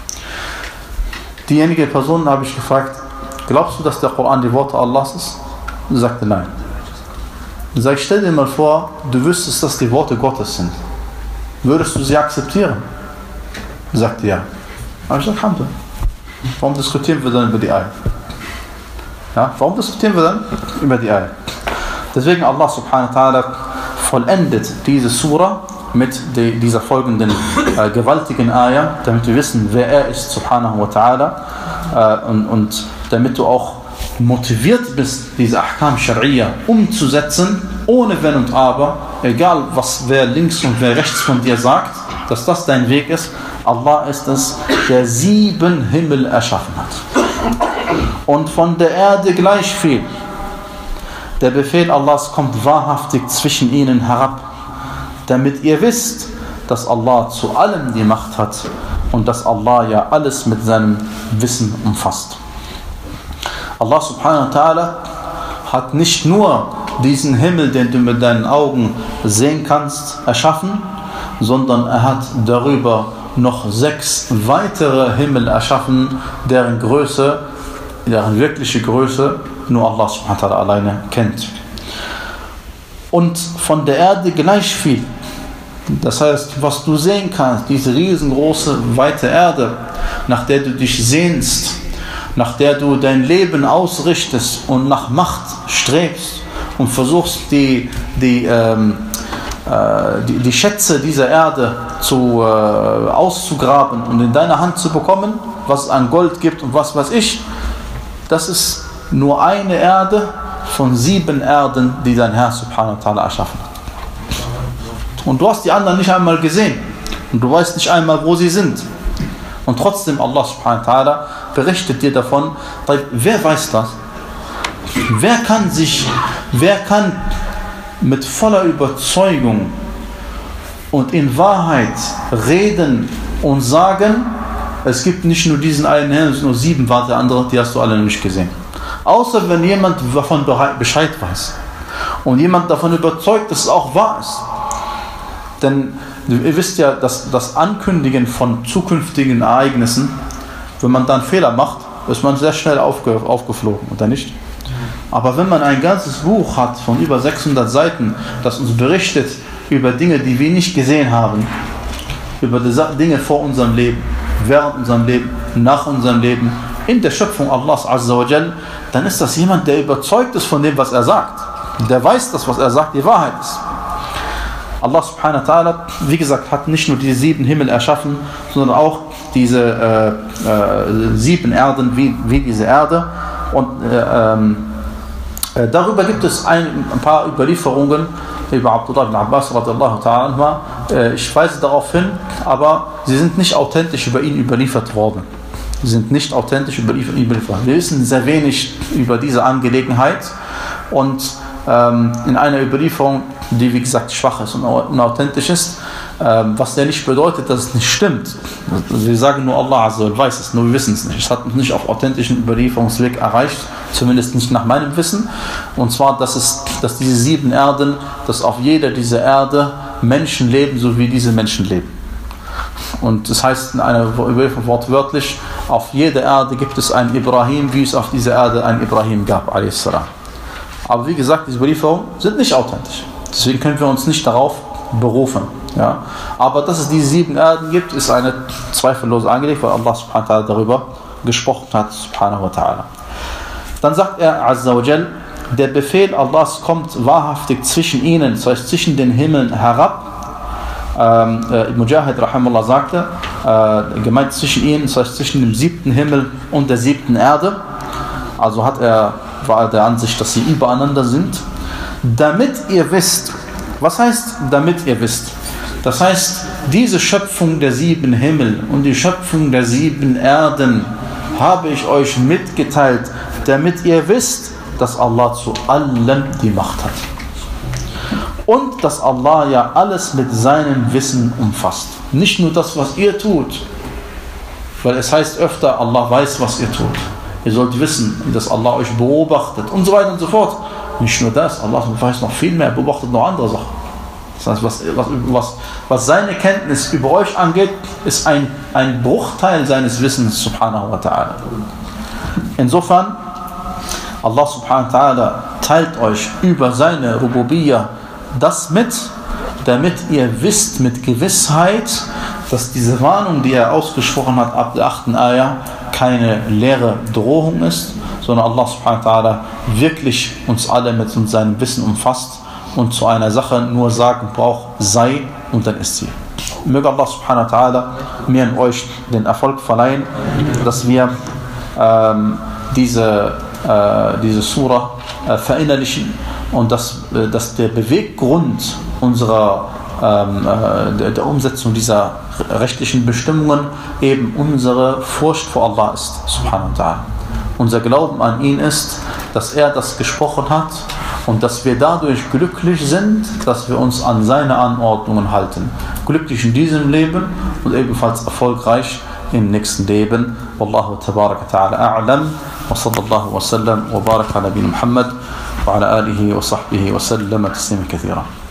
Diejenige Person habe ich gefragt, glaubst du, dass der Koran die Worte Allahs ist? Sie sagte nein. Sag, stell dir mal vor, du wüsstest, dass die Worte Gottes sind. Würdest du sie akzeptieren? Sie sagte ja. Aber ich sage, Alhamdulillah. Warum diskutieren wir dann über die Ayat? Ja, warum diskutieren wir dann über die Ayat? Deswegen Allah subhanahu wa ta'ala vollendet diese Surah mit die, dieser folgenden äh, gewaltigen Ayah, damit wir wissen, wer er ist, subhanahu wa ta'ala, äh, und, und damit du auch motiviert bist, diese Ahkam Shar'iyya umzusetzen, ohne Wenn und Aber, egal was wer links und wer rechts von dir sagt, dass das dein Weg ist. Allah ist es, der sieben Himmel erschaffen hat. Und von der Erde gleich viel. Der Befehl Allahs kommt wahrhaftig zwischen ihnen herab, damit ihr wisst, dass Allah zu allem die Macht hat und dass Allah ja alles mit seinem Wissen umfasst. Allah subhanahu wa ta'ala hat nicht nur diesen Himmel, den du mit deinen Augen sehen kannst, erschaffen, sondern er hat darüber noch sechs weitere Himmel erschaffen, deren Größe, deren wirkliche Größe nur Allah subhanahu wa ta'ala alleine kennt. Und von der Erde gleich viel. Das heißt, was du sehen kannst, diese riesengroße, weite Erde, nach der du dich sehnst, nach der du dein Leben ausrichtest und nach Macht strebst und versuchst, die, die, ähm, äh, die, die Schätze dieser Erde zu, äh, auszugraben und in deine Hand zu bekommen, was es an Gold gibt und was weiß ich, das ist nur eine Erde von sieben Erden, die dein Herr subhanahu wa ta'ala erschaffen hat. Und du hast die anderen nicht einmal gesehen und du weißt nicht einmal, wo sie sind. Und trotzdem Allah subhanahu wa ta'ala berichtet dir davon. Wer weiß das? Wer kann sich, wer kann mit voller Überzeugung und in Wahrheit reden und sagen, es gibt nicht nur diesen einen Herrn, es sind nur sieben weitere andere, die hast du alle noch nicht gesehen. Außer wenn jemand davon Bescheid weiß und jemand davon überzeugt, dass es auch wahr ist. Denn ihr wisst ja, dass das Ankündigen von zukünftigen Ereignissen, wenn man dann Fehler macht, ist man sehr schnell aufge, aufgeflogen, oder nicht? Aber wenn man ein ganzes Buch hat von über sechshundert Seiten, das uns berichtet über Dinge, die wir nicht gesehen haben, über die Dinge vor unserem Leben, während unserem Leben, nach unserem Leben, in der Schöpfung Allahs Azza wa Jal, dann ist das jemand, der überzeugt ist von dem, was er sagt. Der weiß, dass was er sagt die Wahrheit ist. Allah subhanahu wa ta'ala, wie gesagt, hat nicht nur diese sieben Himmel erschaffen, sondern auch diese äh, äh, sieben Erden wie, wie diese Erde. Und äh, äh, darüber gibt es ein, ein paar Überlieferungen über Abdullah ibn Abbas radiallahu ta'ala. Äh, ich weise darauf hin, aber sie sind nicht authentisch über ihn überliefert worden. Sie sind nicht authentisch überliefert worden. Wir wissen sehr wenig über diese Angelegenheit und ähm, in einer Überlieferung, die wie gesagt schwach ist und unauthentisch ist, ähm, was ja nicht bedeutet, dass es nicht stimmt. Also wir sagen nur, Allah Azza wa Jalla weiß es, nur wir wissen es nicht. Es hat uns nicht auf authentischen Überlieferungsweg erreicht, zumindest nicht nach meinem Wissen. Und zwar, dass, es, dass diese sieben Erden, dass auf jeder dieser Erde Menschen leben, so wie diese Menschen leben. Und das heißt in einer Überlieferung wortwörtlich, auf jeder Erde gibt es einen Ibrahim, wie es auf dieser Erde einen Ibrahim gab, a s. Aber wie gesagt, diese Überlieferungen sind nicht authentisch. Deswegen können wir uns nicht darauf berufen. Ja? Aber dass es diese sieben Erden gibt, ist eine zweifellose Angelegenheit, weil Allah subhanahu wa ta'ala darüber gesprochen hat, subhanahu wa ta'ala. Dann sagt er, Azza wa Jal, der Befehl Allahs kommt wahrhaftig zwischen ihnen, das heißt zwischen den Himmeln herab, ähm, äh, Mujahid Rahimullah sagte, äh, gemeint zwischen ihnen, das heißt zwischen dem siebten Himmel und der siebten Erde, also hat er, war er der Ansicht, dass sie übereinander sind, damit ihr wisst, was heißt, damit ihr wisst? Das heißt, diese Schöpfung der sieben Himmel und die Schöpfung der sieben Erden habe ich euch mitgeteilt, damit ihr wisst, dass Allah zu allem die Macht hat. Und dass Allah ja alles mit seinem Wissen umfasst. Nicht nur das, was ihr tut, weil es heißt öfter, Allah weiß, was ihr tut. Ihr sollt wissen, dass Allah euch beobachtet und so weiter und so fort. Nicht nur das, Allah weiß noch viel mehr, beobachtet noch andere Sachen. Das heißt, was, was, was, was seine Kenntnis über euch angeht, ist ein, ein Bruchteil seines Wissens, subhanahu wa ta'ala. Insofern, Allah subhanahu wa ta'ala teilt euch über seine Rububiyyah das mit, damit ihr wisst mit Gewissheit, dass diese Warnung, die er ausgesprochen hat ab der achten Ayah, keine leere Drohung ist, sondern Allah subhanahu wa ta'ala wirklich uns alle mit seinem Wissen umfasst und zu einer Sache nur sagen braucht, sei, und dann ist sie. Möge Allah subhanahu wa ta'ala mir und euch den Erfolg verleihen, dass wir ähm, diese, äh, diese Surah äh, verinnerlichen und dass, äh, dass der Beweggrund unserer ähm, äh, der, der Umsetzung dieser rechtlichen Bestimmungen eben unsere Furcht vor Allah ist, subhanahu wa ta'ala. Unser Glauben an ihn ist, dass er das gesprochen hat und dass wir dadurch glücklich sind, dass wir uns an seine Anordnungen halten. Glücklich in diesem Leben und ebenfalls erfolgreich im nächsten Leben. Wallahu tabaraka ta'ala a'lam wa sallallahu wa sallam wa baraka ala nabiyina Muhammad wa ala alihi wa sahbihi wa sallam taslima kathira.